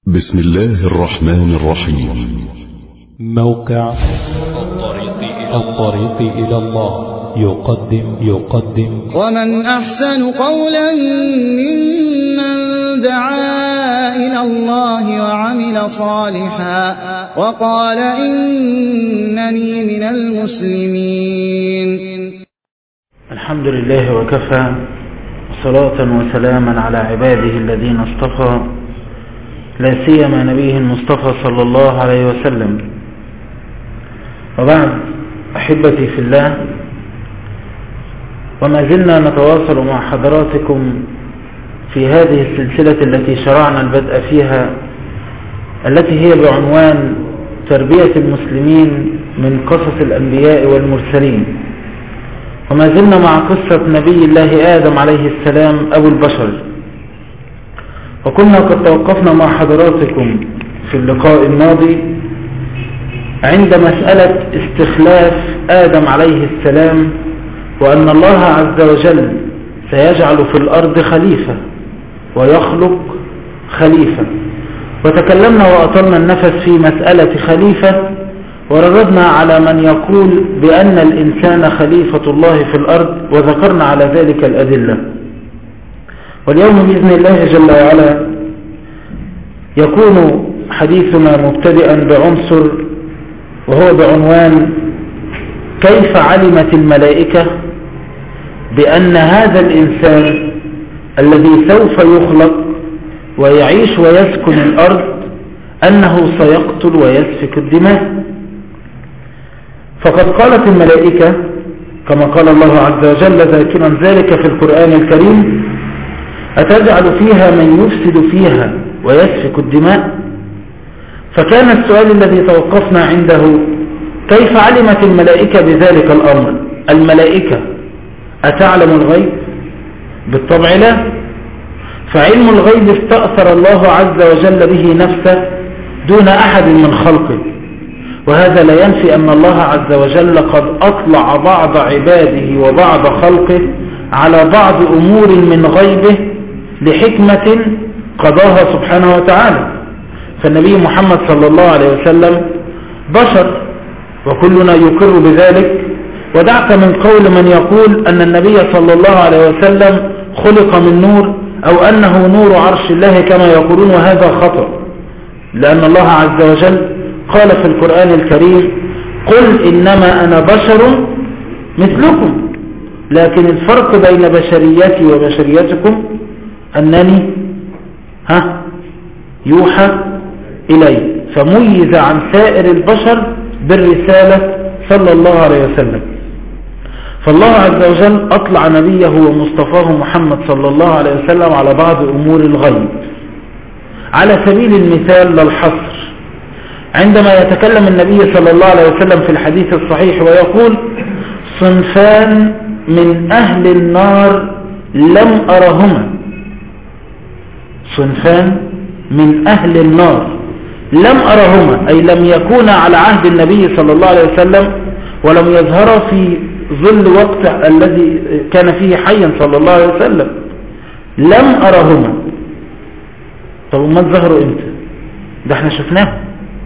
بسم الله الرحمن الرحيم. موقع الطريق إلى الله يقدم ومن أحسن قولا ممن دعا إلى الله وعمل صالحا وقال إنني من المسلمين. الحمد لله وكفى، صلاة وسلاما على عباده الذين اصطفى، لا سيما نبيه المصطفى صلى الله عليه وسلم. وبعد، أحبتي في الله، وما زلنا نتواصل مع حضراتكم في هذه السلسلة التي شرعنا البدء فيها، التي هي بعنوان تربية المسلمين من قصص الأنبياء والمرسلين. وما زلنا مع قصة نبي الله آدم عليه السلام أبو البشر، وكنا قد توقفنا مع حضراتكم في اللقاء الماضي عند مسألة استخلاف آدم عليه السلام، وأن الله عز وجل سيجعل في الأرض خليفة ويخلق خليفة. وتكلمنا وأطلنا النفس في مسألة خليفة، ورددنا على من يقول بأن الإنسان خليفة الله في الأرض، وذكرنا على ذلك الأدلة. واليوم بإذن الله جل وعلا يكون حديثنا مبتدئا بعنصر، وهو بعنوان كيف علمت الملائكة بأن هذا الإنسان الذي سوف يخلق ويعيش ويسكن الأرض أنه سيقتل ويسفك الدماء. فقد قالت الملائكة كما قال الله عز وجل ذاكرا ذلك في القرآن الكريم: أتجعل فيها من يفسد فيها ويسفك الدماء. فكان السؤال الذي توقفنا عنده: كيف علمت الملائكة بذلك الأمر؟ الملائكة أتعلم الغيب؟ بالطبع لا. فعلم الغيب استأثر الله عز وجل به نفسه دون أحد من خلقه، وهذا لا ينفي أن الله عز وجل قد أطلع بعض عباده وبعض خلقه على بعض أمور من غيبه لحكمة قضاها سبحانه وتعالى. فالنبي محمد صلى الله عليه وسلم بشر، وكلنا يقر بذلك. ودعك من قول من يقول أن النبي صلى الله عليه وسلم خلق من نور، أو أنه نور عرش الله كما يقولون، وهذا خطأ، لأن الله عز وجل قال في القرآن الكريم: قل إنما أنا بشر مثلكم، لكن الفرق بين بشريتي وبشريتكم أنني يوحى إلي. فميز عن سائر البشر بالرسالة صلى الله عليه وسلم. فالله عز وجل أطلع نبيه ومصطفاه محمد صلى الله عليه وسلم على بعض أمور الغيب. على سبيل المثال للحصر، عندما يتكلم النبي صلى الله عليه وسلم في الحديث الصحيح ويقول: صنفان من أهل النار لم أرهما. صنفان من أهل النار لم أرهما، أي لم يكون على عهد النبي صلى الله عليه وسلم، ولم يظهر في ظل وقت الذي كان فيه حيا صلى الله عليه وسلم. لم أرهما. طب ما ظهروا امتى؟ ده احنا شفناه.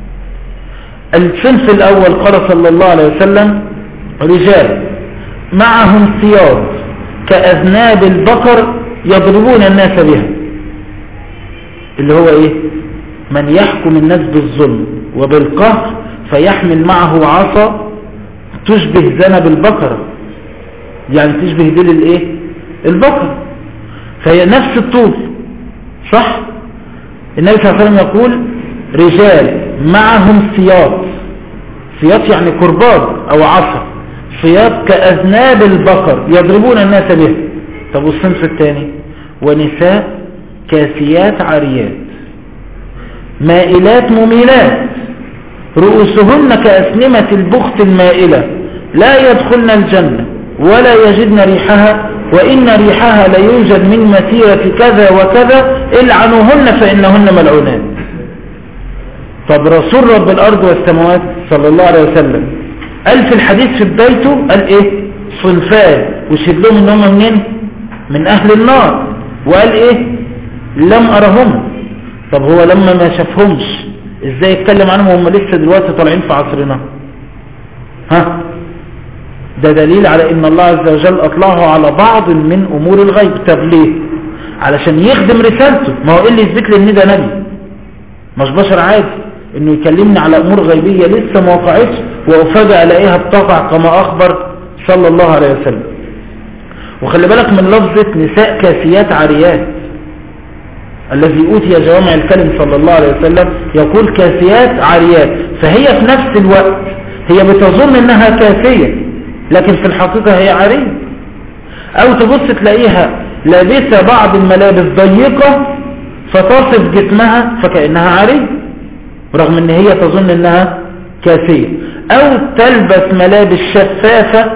الصنف الأول قال صلى الله عليه وسلم: رجال معهم سياط كأذناب البقر يضربون الناس بها. اللي هو ايه؟ من يحكم الناس بالظلم وبالقهر فيحمل معه عصا تشبه ذنب البقرة، يعني تشبه ديل الايه؟ البقرة، فهي نفس الطول، صح؟ النبي صلى الله عليه وسلم يقول: رجال معهم سياط. سياط يعني كرباج او عصا، سياط كأذناب البقر يضربون الناس به. طب والصنف الثاني: ونساء كاسيات عاريات مائلات مميلات رؤوسهن كأسنمة البخت المائلة لا يدخلن الجنة ولا يجدن ريحها وإن ريحها ليوجد من مسيرة كذا وكذا العنوهن فإنهن ملعونات. طب رسول رب الأرض والسماوات صلى الله عليه وسلم قال في الحديث في بدايته قال إيه؟ صنفان، وشد لهم إنهم منين؟ من أهل النار. وقال إيه؟ لم أرهم. طب هو لما ما شافهمش ازاي يتكلم عنهم وهم لسه دلوقتي طالعين في عصرنا؟ ده دليل على ان الله عز وجل اطلعه على بعض من امور الغيب. طب ليه؟ علشان يخدم رسالته. ما هو اللي يثبت لي ان ده نبي، مش بشر عادي انه يكلمني على امور غيبية لسه ما وقعتش وافاجئ الاقيها بتقع كما اخبر صلى الله عليه وسلم. وخلي بالك من لفظة نساء كاسيات عاريات، الذي اوتي جوامع الكلم صلى الله عليه وسلم يقول كاسيات عاريات، فهي في نفس الوقت هي بتظن انها كاسية لكن في الحقيقة هي عارية. او تبص تلاقيها لابسة بعض الملابس ضيقة فتصف جسمها فكأنها عارية رغم ان هي تظن انها كاسية. او تلبس ملابس شفافة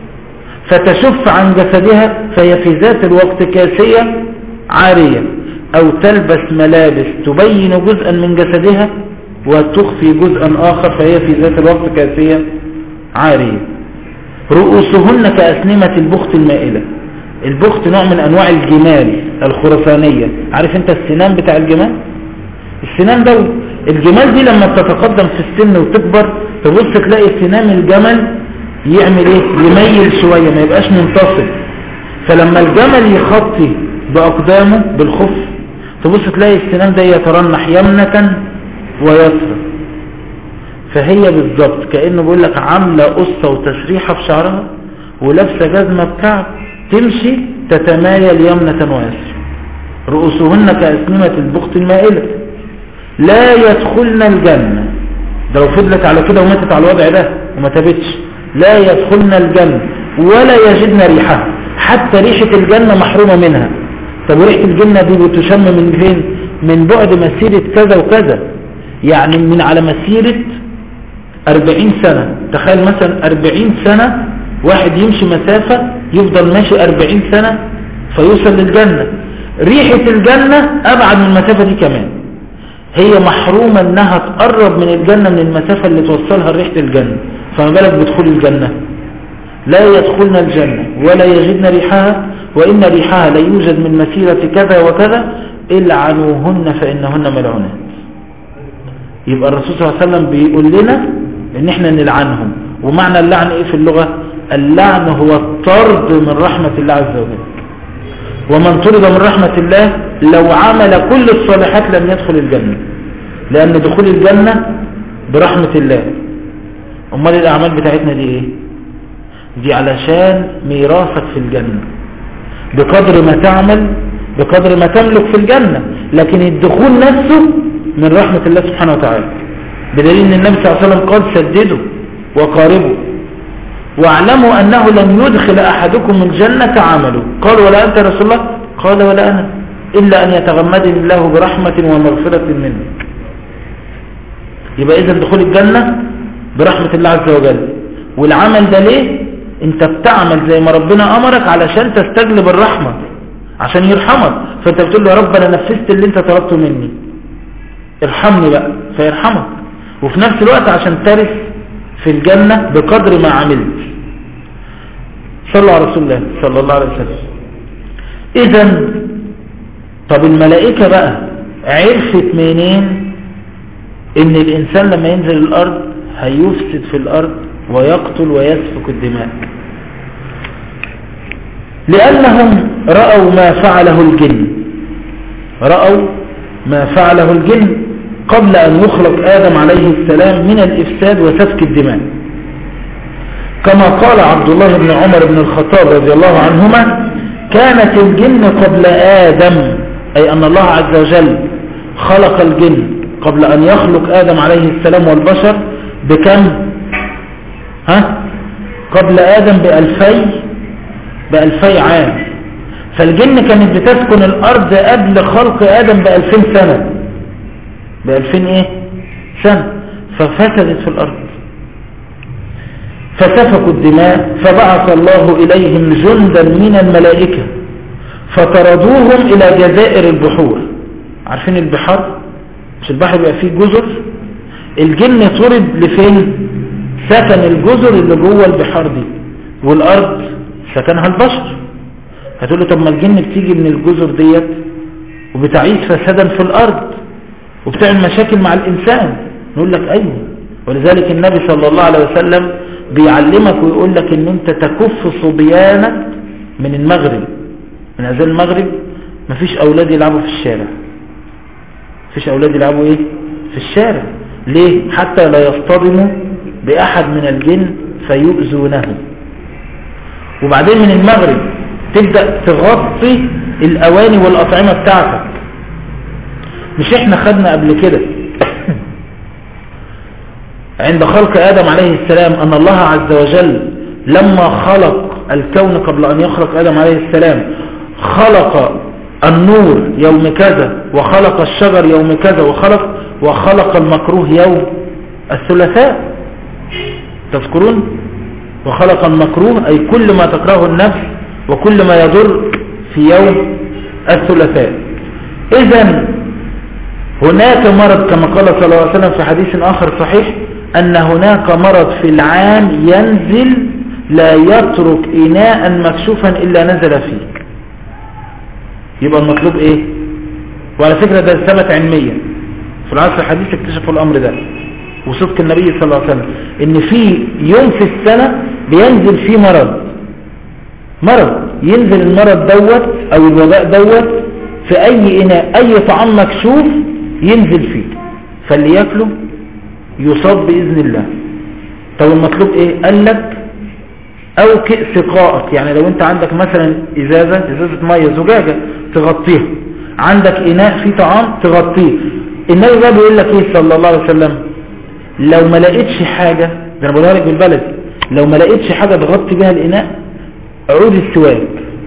فتشف عن جسدها فهي في ذات الوقت كاسية عارية. او تلبس ملابس تبين جزءا من جسدها وتخفي جزءا اخر فهي في ذات الوقت كاسية عارية. رؤوسهن كأسنمة البخت المائلة. البخت نوع من انواع الجمال الخرسانية. عارف انت السنان بتاع الجمال؟ السنان ده الجمال دي لما بتتقدم في السن وتكبر تبص تلاقي سنان الجمل يعمل ايه؟ يميل شوية ما يبقاش منتصف. فلما الجمل يخطي بأقدامه بالخف تبص تلاقي السنان ده يترنح يمنة ويسرى. فهي بالضبط كأنه بيقول لك عاملة قصة وتشريحة في شعرها ولابسة جزمة بكعب تمشي تتمايل يمنة ويسرى. رؤوسهن كأسنمة البخت المائلة لا يدخلن الجنة. ده لو فضلت على كده وماتت على الوضع ده وما تبتش لا يدخلن الجنة ولا يجدن ريحها. حتى ريحة الجنة محرومة منها. طب وريحة الجنة دي بتشم من فين؟ من بعد مسيرة كذا وكذا، يعني من على مسيرة 40 سنة. تخيل مثلا 40 سنة واحد يمشي مسافة يفضل ماشي 40 سنة فيوصل للجنة. ريحة الجنة أبعد من المسافة دي كمان. هي محرومة انها تقرب من الجنة من المسافة اللي توصلها ريحة الجنة، فما بالك بدخول الجنة؟ لا يدخلن الجنة ولا يجدن ريحها وإن ريحها لا يوجد من مسيرة كذا وكذا العنوهن فإنهن ملعونات. يبقى الرسول صلى الله عليه وسلم بيقول لنا ان احنا نلعنهم. ومعنى اللعن ايه في اللغة؟ اللعن هو الطرد من رحمة الله عز وجل. ومن طرد من رحمة الله لو عمل كل الصالحات لم يدخل الجنة، لأن دخول الجنة برحمة الله. أمال الأعمال بتاعتنا دي إيه؟ دي علشان ميراثك في الجنة. بقدر ما تعمل بقدر ما تملك في الجنة، لكن الدخول نفسه من رحمة الله سبحانه وتعالى. بدليل أن النبي صلى الله عليه وسلم قال سددوا وقاربوا واعلموا أنه لن يدخل أحدكم الجنة عمله. قال ولا أنت يا رسول الله؟ قال ولا أنا إلا أن يتغمدني الله برحمة ومغفرة منه. يبقى إذن دخول الجنة برحمة الله عز وجل. والعمل ده ليه؟ انت بتعمل زي ما ربنا أمرك علشان تستجلب الرحمة عشان يرحمك. فانت بتقول له يا رب أنا نفذت اللي انت طلبته مني ارحمني بقى فيرحمك. وفي نفس الوقت عشان ترث في الجنة بقدر ما عملت. صلى على رسول الله صلى الله عليه وسلم. إذن طب الملائكة بقى عرفت منين ان الإنسان لما ينزل الأرض هيفسد في الأرض ويقتل ويسفك الدماء؟ لأنهم رأوا ما فعله الجن. رأوا ما فعله الجن قبل أن يخلق آدم عليه السلام من الإفساد وسفك الدماء. كما قال عبد الله بن عمر بن الخطاب رضي الله عنهما كانت الجن قبل آدم، أي أن الله عز وجل خلق الجن قبل أن يخلق آدم عليه السلام والبشر بكم؟ قبل آدم بألفي عام. فالجن كانت بتسكن الأرض قبل خلق آدم ب2000 سنة. ب2000 سنة ففسدت في الأرض فسفكوا الدماء. فبعث الله إليهم جندا من الملائكة فطردوهم إلى جزائر البحور. عارفين البحار؟ مش البحر بيبقى فيه جزر؟ الجن طرد لفين؟ سكن الجزر اللي جوه البحار دي، والأرض سكنها البشر. هتقول له طب ما الجن بتيجي من الجزر ديت وبتعيش فسادا في الأرض. وبتعمل مشاكل مع الإنسان. نقول لك أيوه. ولذلك النبي صلى الله عليه وسلم بيعلمك ويقول لك ان انت تكف صبيانك من المغرب، من أذان المغرب مفيش أولاد يلعبوا في الشارع، مفيش أولاد يلعبوا ايه في الشارع. ليه؟ حتى لا يصطدموا بأحد من الجن فيؤذونه. وبعدين من المغرب تبدأ تغطي الأواني والأطعمة بتاعتك. مش احنا خدنا قبل كده عند خلق آدم عليه السلام أن الله عز وجل لما خلق الكون قبل أن يخلق آدم عليه السلام خلق النور يوم كذا، وخلق الشجر يوم كذا، وخلق المكروه يوم الثلاثاء. تذكرون؟ وخلق المكروه أي كل ما تكره النفس وكل ما يضر في يوم الثلاثاء. إذن هناك مرض كما قال صلى الله عليه وسلم في حديث آخر صحيح أن هناك مرض في العام ينزل لا يترك إناء مكشوفا إلا نزل فيه. يبقى المطلوب إيه؟ وعلى فكرة ده ثبت علميا في العصر الحديث، اكتشفوا الأمر ده وصدق النبي صلى الله عليه وسلم إن في يوم في السنة بينزل فيه مرض ينزل المرض دوت أو الوباء دوت في أي إناء، أي طعام مكشوف ينزل فيه، فاللي يأكله يصاب بإذن الله. طب المطلوب إيه؟ قال لك أو كأس قائك، يعني لو أنت عندك مثلا إزازة مية زجاجة تغطيها، عندك إناء فيه طعام تغطيه. النبي بقى بيقول لك إيه صلى الله عليه وسلم؟ لو ما لقيتش حاجة، ده أنا بقولها لك بالبلد، لو ما لقيتش حاجة تغطي بها الإناء، عود السواك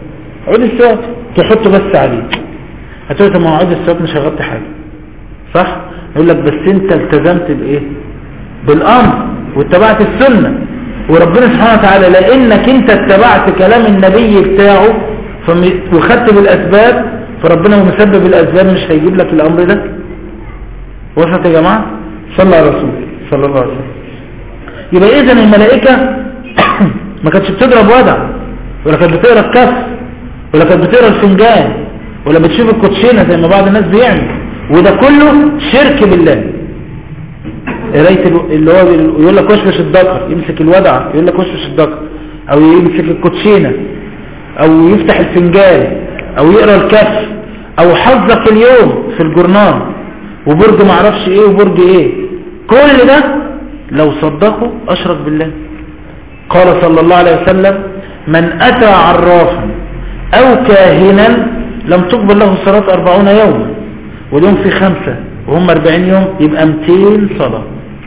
تحطه بس عليه. هتقول طب ما عود السواك مش هيغطي حاجة، صح؟ يقول لك بس انت التزمت بايه؟ بالامر واتبعت السنة، وربنا سبحانه وتعالى لانك انت اتبعت كلام النبي بتاعه وخدت بالاسباب، فربنا مسبب الاسباب مش هيجيب لك الامر ده. وصلت يا جماعة؟ صلى على رسول صلى الله عليه وسلم. يبقى اذن الملائكة ما كانتش بتضرب ودع، ولا كانت بتقرا الكف، ولا كانت بتقرا الفنجان، ولا بتشوف الكوتشينه زي ما بعض الناس بيعمل، وده كله شرك بالله. قرايه اللي هو يقول لك وشوش الذكر، يمسك الودع يقول لك وشوش الذكر، او يمسك الكوتشينه، او يفتح الفنجان، او يقرا الكف، او حظك اليوم في الجورنال وبرج معرفش ايه وبرج ايه، كل ده لو صدقه اشرك بالله. قال صلى الله عليه وسلم من أتى عرافا أو كاهنا لم تقبل له صلاة 40 يوما، واليوم في 5 وهم 40 يوم، يبقى 200 صلاة.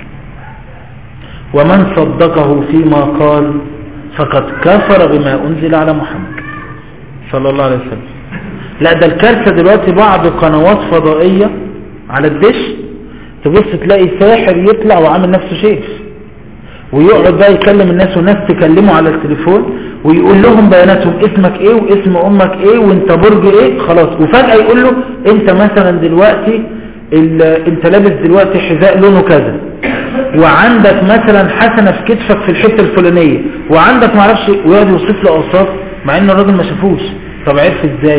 ومن صدقه فيما قال فقد كفر بما أنزل على محمد صلى الله عليه وسلم. لا ده الكارثة دلوقتي بعض قنوات فضائية على الدش تبص تلاقي ساحر يطلع وعامل نفسه شيخ، ويقعد بقى يكلم الناس والناس تكلمه على التليفون ويقول لهم بياناتهم، اسمك ايه واسم امك ايه وانت برج ايه، خلاص. وفجأة يقول له انت مثلا دلوقتي انت لابس دلوقتي حذاء لونه كذا، وعندك مثلا حسنة في كتفك في الحتة الفلانية، وعندك معرفش، ويقعد يوصف له اوصاف مع ان الراجل ما شافوش. طب عرف ازاي؟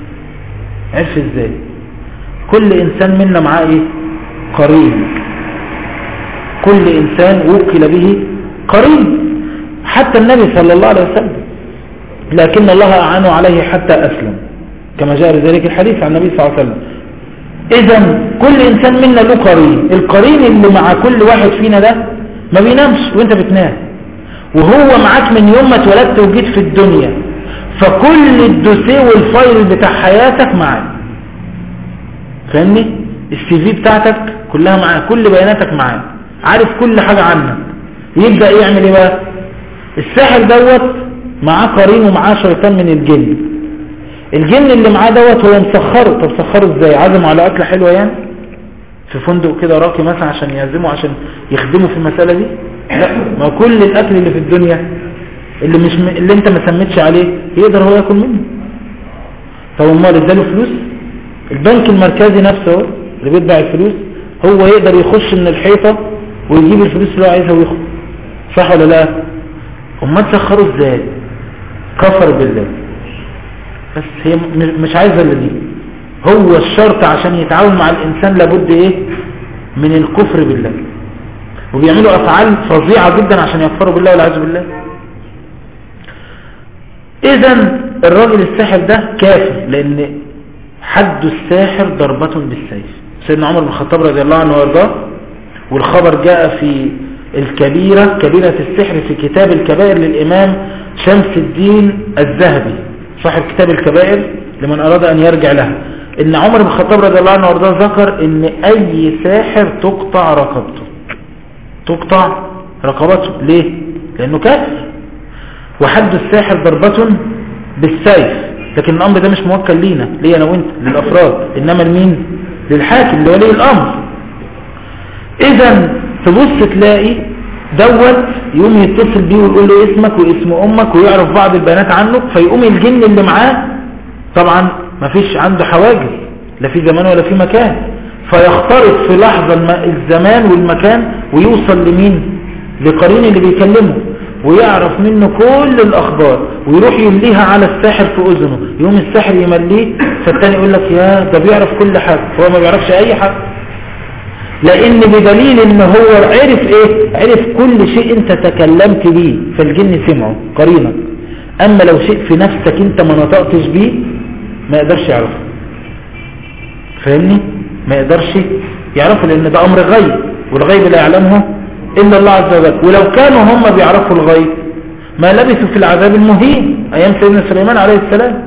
كل انسان منا معاه ايه؟ قرين. كل انسان وكل به قرين، حتى النبي صلى الله عليه وسلم، لكن الله أعانه عليه حتى أسلم كما جاء ذلك الحديث عن النبي صلى الله عليه وسلم. إذن كل إنسان منا له قرين، القرين اللي مع كل واحد فينا ده ما بينامش وانت بتنام، وهو معاك من يوم ما اتولدت وجيت في الدنيا، فكل الدوسيه والفايل بتاع حياتك معاك. فاهمني؟ السي في بتاعتك كلها معاك، كل بياناتك معاك، عارف كل حاجة عنك. يبدأ يعمل ايه بقى؟ الساحر دوت معاه قرين ومعاه شيطان من الجن اللي معاه دوت هو مسخره. طب سخره ازاي؟ عزمه على اكله حلوه يعني في فندق كده راقي مثلا عشان يعزمه عشان يخدمه في المساله دي؟ لا، ما كل الاكل اللي في الدنيا اللي انت ما سميتش عليه يقدر هو ياكل منه. طب امال اداله فلوس؟ البنك المركزي نفسه اللي بيدفع الفلوس هو يقدر يخش من الحيطه ويجيب الفلوس اللي هو عايزها ويخرج، صح ولا لا؟ امال تسخروا ازاي؟ كفر بالله. بس هي مش عايزه اللي دي، هو الشرط عشان يتعاون مع الإنسان لابد إيه من الكفر بالله، وبيعملوا أفعال فظيعة جدا عشان يكفروا بالله والعياذ بالله. إذن الراجل الساحر ده كافر، لأن حد الساحر ضربة بالسيف. سيدنا عمر بن الخطاب رضي الله عنه وارضاه، والخبر جاء في الكبيرة، كبيرة السحر، في كتاب الكبائر للإمام شمس الدين الذهبي صاحب كتاب الكبائر لمن أراد أن يرجع لها، إن عمر بن الخطاب رضي الله عنه وارضاه ذكر إن أي ساحر تقطع رقبته، تقطع رقبته. ليه؟ لأنه كافر، وحد الساحر ضربة بالسيف. لكن الأمر ده مش موكل لينا، ليه أنا وإنت للأفراد، إنما لمين؟ للحاكم لولي الأمر. إذن تبص تلاقي دوت يقوم يتصل بيه ويقول له اسمك واسم أمك ويعرف بعض البيانات عنه، فيقوم الجن اللي معاه طبعا ما فيش عنده حواجز لا في زمان ولا في مكان، فيخترق في لحظة الزمان والمكان ويوصل لمين؟ لقرين اللي بيكلمه، ويعرف منه كل الأخبار ويروح يمليها على الساحر في أذنه. يوم الساحر يمليه، فالتاني يقول لك يا ده بيعرف كل حاجة، هو ما بيعرفش أي حاجة، لأن بدليل إن هو عرف إيه؟ عرف كل شيء أنت تكلمت بيه، فالجن سمعه قرينك. أما لو شيء في نفسك أنت ما نطقتش بيه ما يقدرش يعرفه، فاهمني؟ ما يقدرش يعرفه، لأن ده أمر غيب، والغيب لا يعلمه إلا الله عز وجل. ولو كانوا هم بيعرفوا الغيب ما لبثوا في العذاب المهين أيام سيدنا سليمان عليه السلام.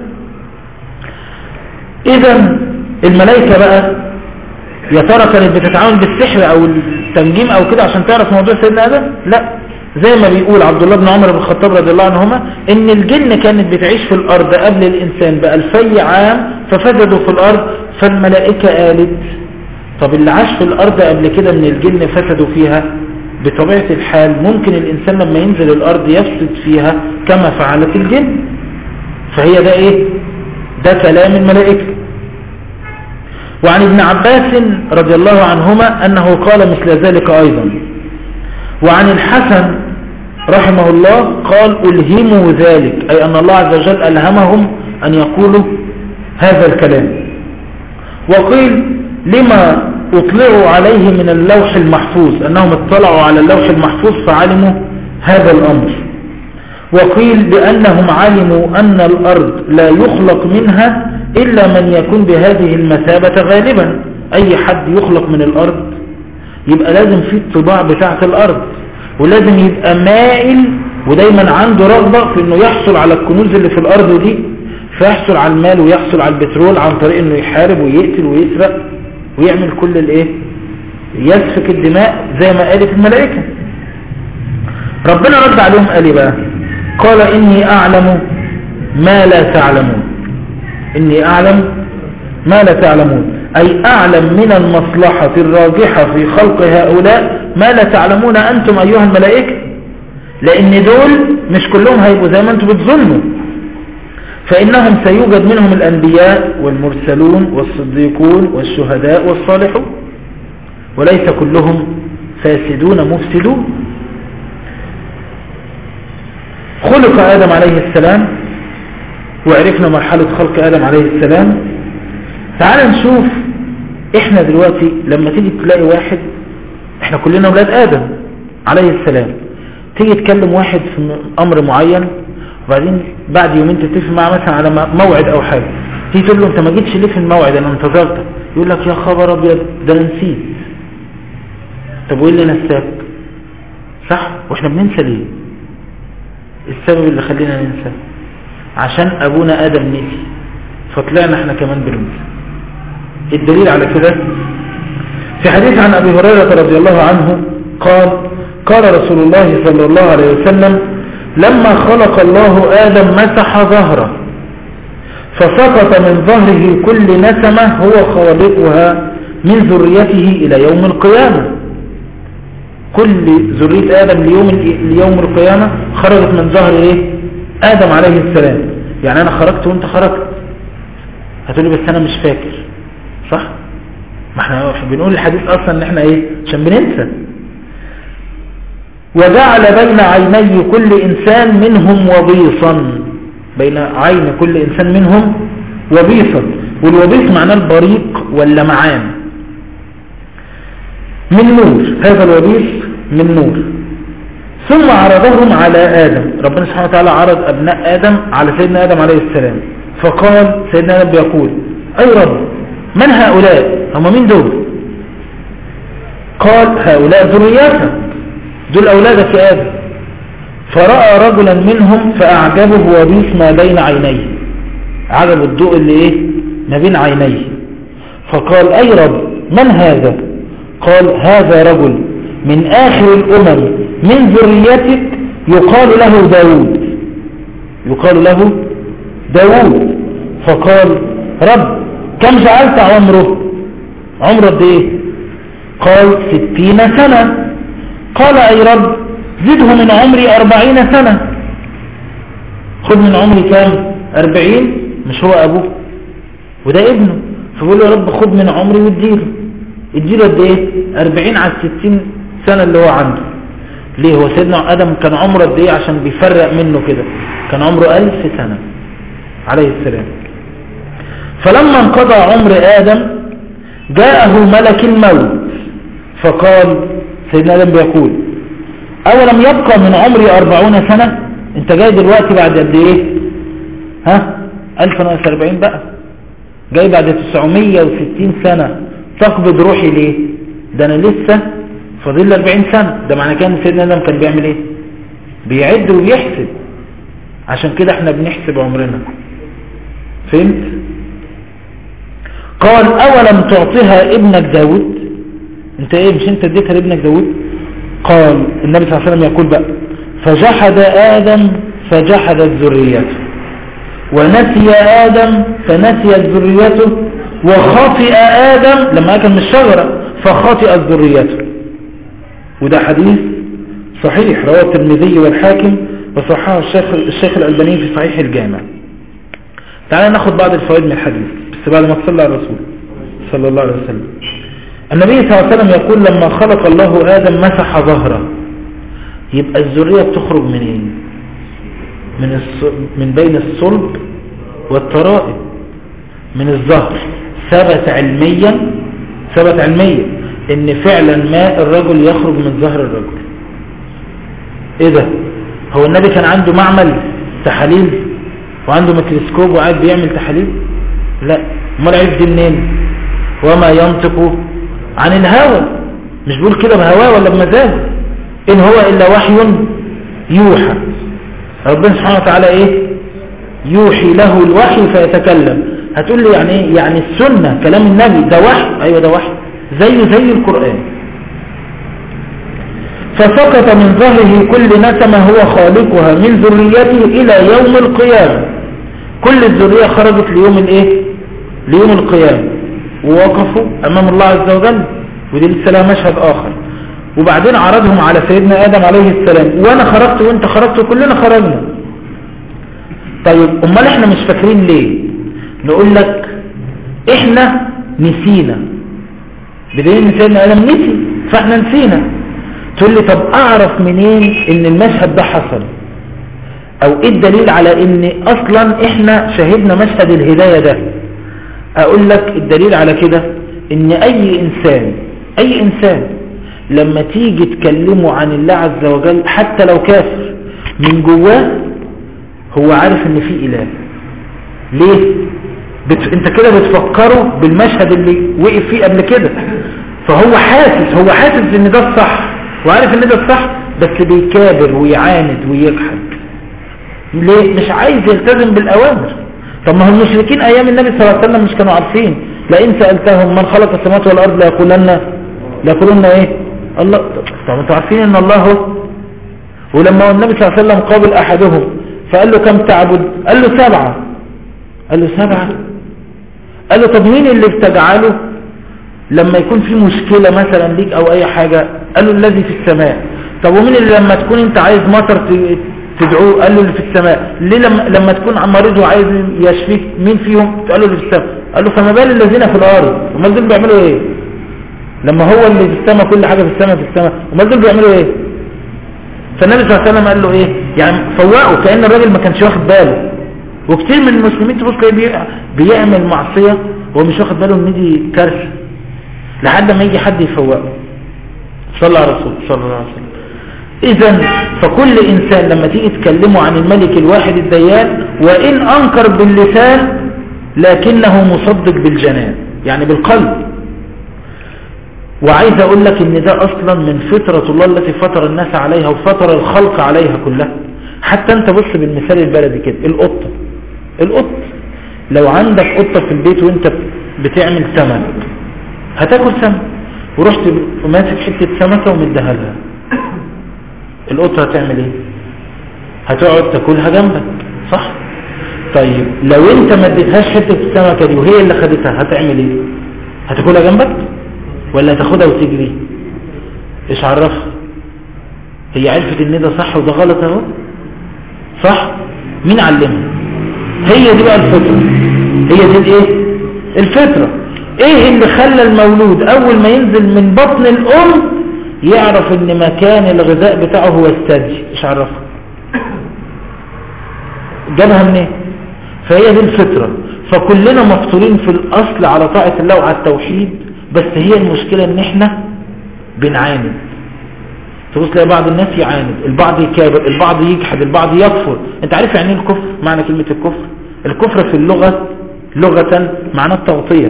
إذن الملائكة بقى يا ترى كانت بتتعامل بالسحر أو التنجيم أو كده عشان تعرف موضوع سيدنا آدم؟ لا، زي ما بيقول عبد الله بن عمر بن الخطاب رضي الله عنهما إن الجن كانت بتعيش في الأرض قبل الإنسان ب2000 عام ففسدوا في الأرض، فالملائكة قالت طب اللي عاش في الأرض قبل كده من الجن فسدوا فيها، بطبيعة الحال ممكن الإنسان لما ينزل الأرض يفسد فيها كما فعلت الجن. فهي ده إيه؟ ده كلام الملائكة. وعن ابن عباس رضي الله عنهما أنه قال مثل ذلك أيضا. وعن الحسن رحمه الله قال ألهموا ذلك، أي أن الله عز وجل ألهمهم أن يقولوا هذا الكلام. وقيل لما اطلعوا عليه من اللوح المحفوظ، أنهم اطلعوا على اللوح المحفوظ فعلموا هذا الأمر. وقيل بأنهم علموا أن الأرض لا يخلق منها إلا من يكون بهذه المثابة غالبا. أي حد يخلق من الأرض يبقى لازم فيه الطباع بتاعة الأرض، ولازم يبقى مائل ودايما عنده رغبة في أنه يحصل على الكنوز اللي في الأرض دي، فيحصل على المال ويحصل على البترول عن طريق أنه يحارب ويقتل ويسرق ويعمل كل الايه، يسفك الدماء زي ما قالت الملائكة. ربنا رد عليهم قال ايه بقى؟ قال إني أعلم ما لا تعلمون. إني أعلم ما لا تعلمون، أي أعلم من المصلحة الراجحة في خلق هؤلاء ما لا تعلمون أنتم أيها الملائكة، لأن دول مش كلهم هيبقوا زي ما أنتم بتظنوا، فإنهم سيوجد منهم الأنبياء والمرسلون والصديقون والشهداء والصالحون، وليس كلهم فاسدون مفسدون. خلق آدم عليه السلام، وعرفنا مرحلة خلق آدم عليه السلام. تعال نشوف احنا دلوقتي لما تيجي تلاقي واحد، احنا كلنا اولاد آدم عليه السلام، تيجي تكلم واحد في امر معين وبعدين بعد يومين تتفق معه مثلا على موعد او حاجة، تيجي تقول له انت ما جيتش ليه في الموعد، انا انتظرتك، يقول لك يا خبر ابيض ده انا نسيت. طب وايه اللي نساك؟ صح؟ واحنا بننسى ليه؟ السبب اللي خلينا ننسى عشان ابونا ادم نسي فطلعنا احنا كمان بننسى. الدليل على كده في حديث عن ابي هريرة رضي الله عنه قال رسول الله صلى الله عليه وسلم لما خلق الله آدم مسح ظهره فسقط من ظهره كل نسمة هو خالقها من ذريته إلى يوم القيامة. كل ذرية آدم ليوم القيامة خرجت من ظهر إيه؟ آدم عليه السلام. يعني أنا خرجت وأنت خرجت، هتقولي بس أنا مش فاكر، صح؟ ما احنا بنقول الحديث أصلا إن احنا إيه؟ عشان بننسى. وجعل بين عيني كل إنسان منهم وبيصا، بين عين كل إنسان منهم وبيصا، والوبيس معناه البريق واللمعان من نور، هذا الوبيس من نور. ثم عرضهم على آدم، ربنا سبحانه وتعالى عرض أبناء آدم على سيدنا آدم عليه السلام، فقال سيدنا آدم بيقول أي رب من هؤلاء؟ هم مين دول؟ قال هؤلاء ذرياتك، دول أولادك يا آدم. فرأى رجلا منهم فأعجبه وبيس ما بين عينيه، عجب الضوء اللي ايه ما بين عينيه، فقال أي رب من هذا؟ قال هذا رجل من آخر الأمم من ذريتك يقال له داود، يقال له داود. فقال رب كم جعلت عمره؟ عمره قد ايه؟ قال 60 سنة. قال أي رب زده من عمري 40 سنة، خذ من عمري كام؟ 40. مش هو أبوه وده ابنه، فقول له يا رب خذ من عمري واديله، اديله قد ايه؟ 40 على 60 سنة اللي هو عنده. ليه؟ هو سيدنا آدم كان عمره قد ايه عشان بيفرق منه كده؟ كان عمره 1000 سنة عليه السلام. فلما انقضى عمر آدم جاءه ملك الموت فقال، سيدنا آدم بيقول أولم يبقى من عمري 40 سنة؟ انت جاي دلوقتي بعد قد ايه؟ 1000 ناقص 40 بقى، جاي بعد 960 سنة تقبض روحي ليه؟ ده انا لسه فاضل 40 سنة. ده معنى كان سيدنا آدم كان بيعمل ايه؟ بيعد وبيحسب. عشان كده احنا بنحسب عمرنا، فهمت؟ قال أولم تعطيها ابنك داود؟ انت ايه مش انت اديتها لابنك داود؟ قال النبي صلى الله عليه وسلم يقول بقى فجحد آدم فجحدت ذريته، ونسي آدم فنسيت ذريته، وخطئ آدم لما أكل من الشجرة فخطئت ذريته. وده حديث صحيح رواه الترمذي والحاكم وصححه الشيخ الألباني في صحيح الجامع. تعالى ناخد بعض الفوائد من الحديث بس بعد ما تصلى على الرسول صلى الله عليه وسلم. النبي صلى الله عليه وسلم يقول لما خلق الله آدم مسح ظهره، يبقى الذرية بتخرج منين؟ من بين الصلب والترائب، من الظهر. ثبت علميا ان فعلا ماء الرجل يخرج من ظهر الرجل. ايه ده؟ هو النبي كان عنده معمل تحاليل وعنده ميكروسكوب وقاعد بيعمل تحاليل؟ لا، امال عرف دي منين؟ وما ينطق عن الهوى، مش بيقول كده بهواه ولا بمزاجه، ان هو الا وحي يوحى. ربنا سبحانه وتعالى ايه؟ يوحي له الوحي فيتكلم. هتقول لي يعني ايه؟ يعني السنة كلام النبي ده وحي؟ ايوه ده وحي زي القرآن. فسقط من ظهره كل نسمة هو خالقها من ذريته الى يوم القيامة. كل الذرية خرجت ليوم الايه؟ ليوم القيامة، ووقفوا امام الله عز وجل، ودي لسه لها مشهد اخر. وبعدين عرضهم على سيدنا آدم عليه السلام، وانا خرجت وانت خرجت وكلنا خرجنا. طيب امال احنا مش فاكرين ليه؟ نقول لك احنا نسينا، بدليل ان سيدنا آدم نسي فاحنا نسينا. تقول لي طب اعرف منين ان المشهد ده حصل؟ او ايه الدليل على ان اصلا احنا شاهدنا مشهد الهداية ده؟ اقول لك الدليل على كده ان اي انسان لما تيجي تكلمه عن الله عز وجل حتى لو كافر، من جواه هو عارف ان في اله. ليه؟ انت كده بتفكره بالمشهد اللي وقف فيه قبل كده، فهو حاسس ان ده الصح وعارف ان ده الصح، بس بيكابر ويعاند ويجحد. ليه؟ مش عايز يلتزم بالاوامر. طب ما هم المشركين ايام النبي صلى الله عليه وسلم مش كانوا عارفين؟ لئن سألتهم من خلق السماوات والارض ليقولن ايه؟ الله. طب انتوا عارفين ان الله هو. ولما النبي صلى الله عليه وسلم قابل احدهم فقال له كم تعبد؟ قال له 7. قال له 7؟ قال له طب مين اللي بتجعله لما يكون في مشكلة مثلا ليك او اي حاجة؟ قال له الذي في السماء. طب ومين اللي لما تكون انت عايز مطر تدعوه؟ قال له اللي في السماء. ليه لما تكون مريض وعايز يشفيك مين فيهم؟ قال له اللي في السماء. قال له فما بال الذين في الارض؟ امال دول بيعملوا ايه لما هو اللي في السماء؟ كل حاجة في السماء، امال دول بيعملوا ايه؟ فالنبي صلى الله عليه وسلم قال له ايه؟ يعني فوقه كأن الراجل ما كانش واخد باله. وكتير من المسلمين تبص بيعمل معصية وهو مش واخد باله ان دي كارثة لحد ما يجي حد يفوقه. صلى على رسول صلى الله عليه وسلم. اذا فكل انسان لما تيجي تكلمه عن الملك الواحد الديان وان انكر باللسان لكنه مصدق بالجنان، يعني بالقلب. وعايز اقول لك ان ده اصلا من فطرة الله التي فطر الناس عليها وفطر الخلق عليها كلها. حتى انت بص بالمثال البلدي كده، القط لو عندك قطة في البيت وانت بتعمل سمك هتاكل سمك، ورحت ماسك حتة سمكة ومديها لها، القطة هتعمل ايه؟ هتقعد تاكلها جنبك، صح؟ طيب لو انت ما اديتهاش حتة السمكة دي وهي اللي خدتها هتعمل ايه؟ هتاكلها جنبك ولا هتاخدها وتجري؟ ايش عرفها؟ هي عرفت ان ده صح وده غلط اهو، صح؟ مين علمها؟ هي دي بقى الفطرة، هي دي الايه؟ الفطرة. ايه اللي خلى المولود اول ما ينزل من بطن الام يعرف ان مكان الغذاء بتاعه هو الثدي؟ ايش عرفها؟ جابها منين؟ فهي دي الفطرة. فكلنا مفطورين في الاصل على طاعة الله وعلى التوحيد، بس هي المشكلة ان احنا بنعاند. تبص تلاقي بعض الناس يعاند، البعض يكابر، البعض يجحد، البعض يكفر. انت عارف يعني ايه الكفر؟ معنى كلمة الكفر، الكفر في اللغة لغة معنى التغطية.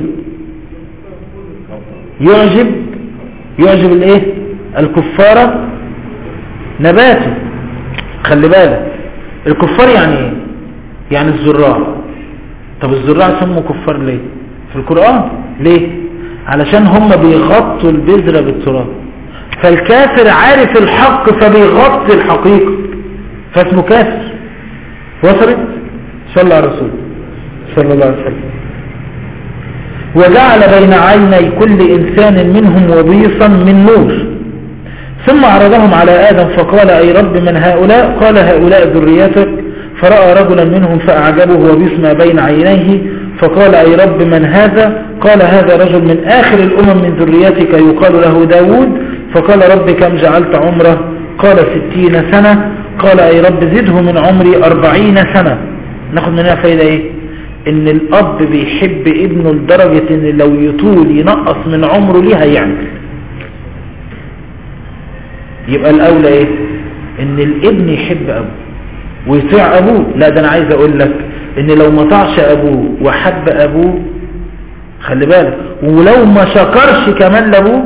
يعجب الايه؟ الكفار نباته. خلي بالك الكفار يعني ايه؟ يعني الزراع. طب الزراع سموا كفار ليه في القرآن؟ ليه؟ علشان هم بيغطوا البذرة بالتراب. فالكافر عارف الحق فبيغطي الحقيقة فاسمه كافر. وصلت؟ صلى على رسول صلى الله عليه وسلم. وجعل بين عيني كل إنسان منهم وبيصا من نور ثم عرضهم على آدم فقال أي رب من هؤلاء؟ قال هؤلاء ذريتك. فرأى رجلا منهم فأعجبه وبيص ما بين عينيه فقال أي رب من هذا؟ قال هذا رجل من آخر الأمم من ذريتك يقال له داود. فقال رب كم جعلت عمره؟ قال 60 سنة. قال أي رب زده من عمري 40 سنة. ناخد منها فايدة ايه؟ ان الاب بيحب ابنه لدرجة ان لو يطول ينقص من عمره ليه هيعمل. يبقى الاولى ايه؟ ان الابن يحب ابوه ويطيع ابوه. لا ده انا عايز اقول لك ان لو ما طاعش ابوه وحب ابوه، خلي بالك، ولو ما شكرش كمان لابوه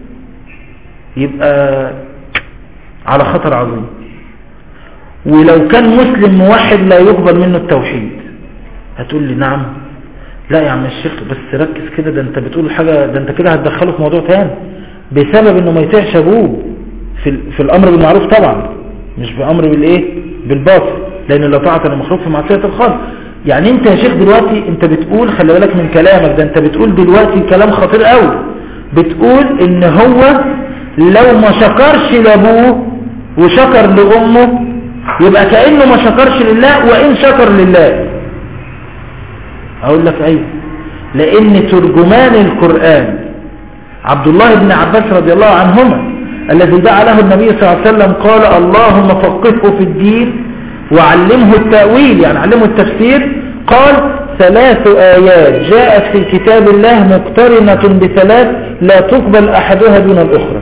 يبقى على خطر عظيم. ولو كان مسلم موحد لا يقبل منه التوحيد. هتقول لي نعم، لا يا عم الشيخ بس ركز كده، ده انت بتقول حاجة، ده انت كده هتدخله في موضوع تاني بسبب انه ما يطيعش ابوه في الامر بالمعروف طبعا، مش بامر بالايه؟ بالباطل، لان لو طاعت انا مخلوق في معصية الخالق. يعني انت يا شيخ دلوقتي انت بتقول، خلي بالك من كلامك ده، انت بتقول دلوقتي كلام خطير قوي. بتقول ان هو لو ما شكرش لابوه وشكر لامه يبقى كأنه ما شكرش لله وان شكر لله. اقول لك ايوه، لان ترجمان القرآن عبد الله بن عباس رضي الله عنهما الذي دعا له النبي صلى الله عليه وسلم قال اللهم فقهه في الدين وعلمه التأويل، يعني علمه التفسير. قال 3 آيات جاءت في كتاب الله مقترنة ب3 لا تقبل أحدها دون الأخرى.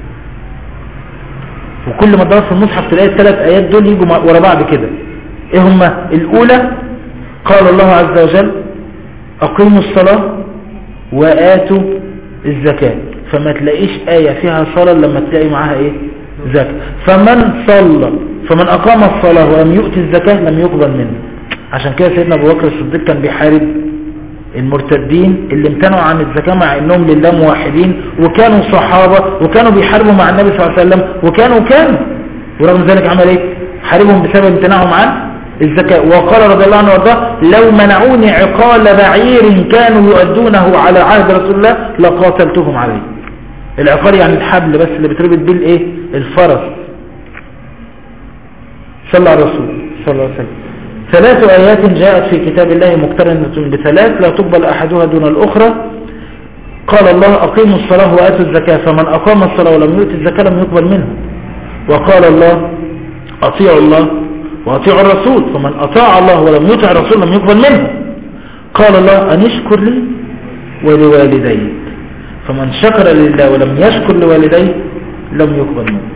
وكل ما تدور في المصحف تلاقي ال3 آيات دول يجوا ورا بعض كده. ايه هما؟ الأولى قال الله عز وجل أقيموا الصلاة وآتوا الزكاة. فما تلاقيش آية فيها صلاة لما تلاقي معاها ايه؟ زكاة. فمن أقام الصلاة ولم يؤتي الزكاة لم يقبل منه. عشان كده سيدنا أبو بكر الصديق كان بيحارب المرتدين اللي امتنعوا عن الزكاة مع انهم لله موحدين وكانوا صحابة وكانوا بيحاربوا مع النبي صلى الله عليه وسلم وكانوا ورغم ذلك عمل ايه؟ حاربهم بسبب امتناعهم عن الزكاة. وقال رضي الله عنه وارضاه لو منعوني عقال بعير كانوا يؤدونه على عهد رسول الله لقاتلتهم عليه. العقال يعني الحبل بس اللي بتربط بيه الايه؟ الفرس. صلى على الرسول صلى الله عليه وسلم. 3 آيات جاءت في كتاب الله مقترنة ب3 لا تقبل أحدها دون الأخرى. قال الله أقيموا الصلاة وآتوا الزكاة. فمن أقام الصلاة ولم يؤت الزكاة لم يقبل منه. وقال الله أطيعوا الله وأطيعوا الرسول، فمن أطاع الله ولم يطع الرسول لم يقبل منه. قال الله أن اشكر لي ولوالديك، فمن شكر لله ولم يشكر لوالديه لم يقبل منه.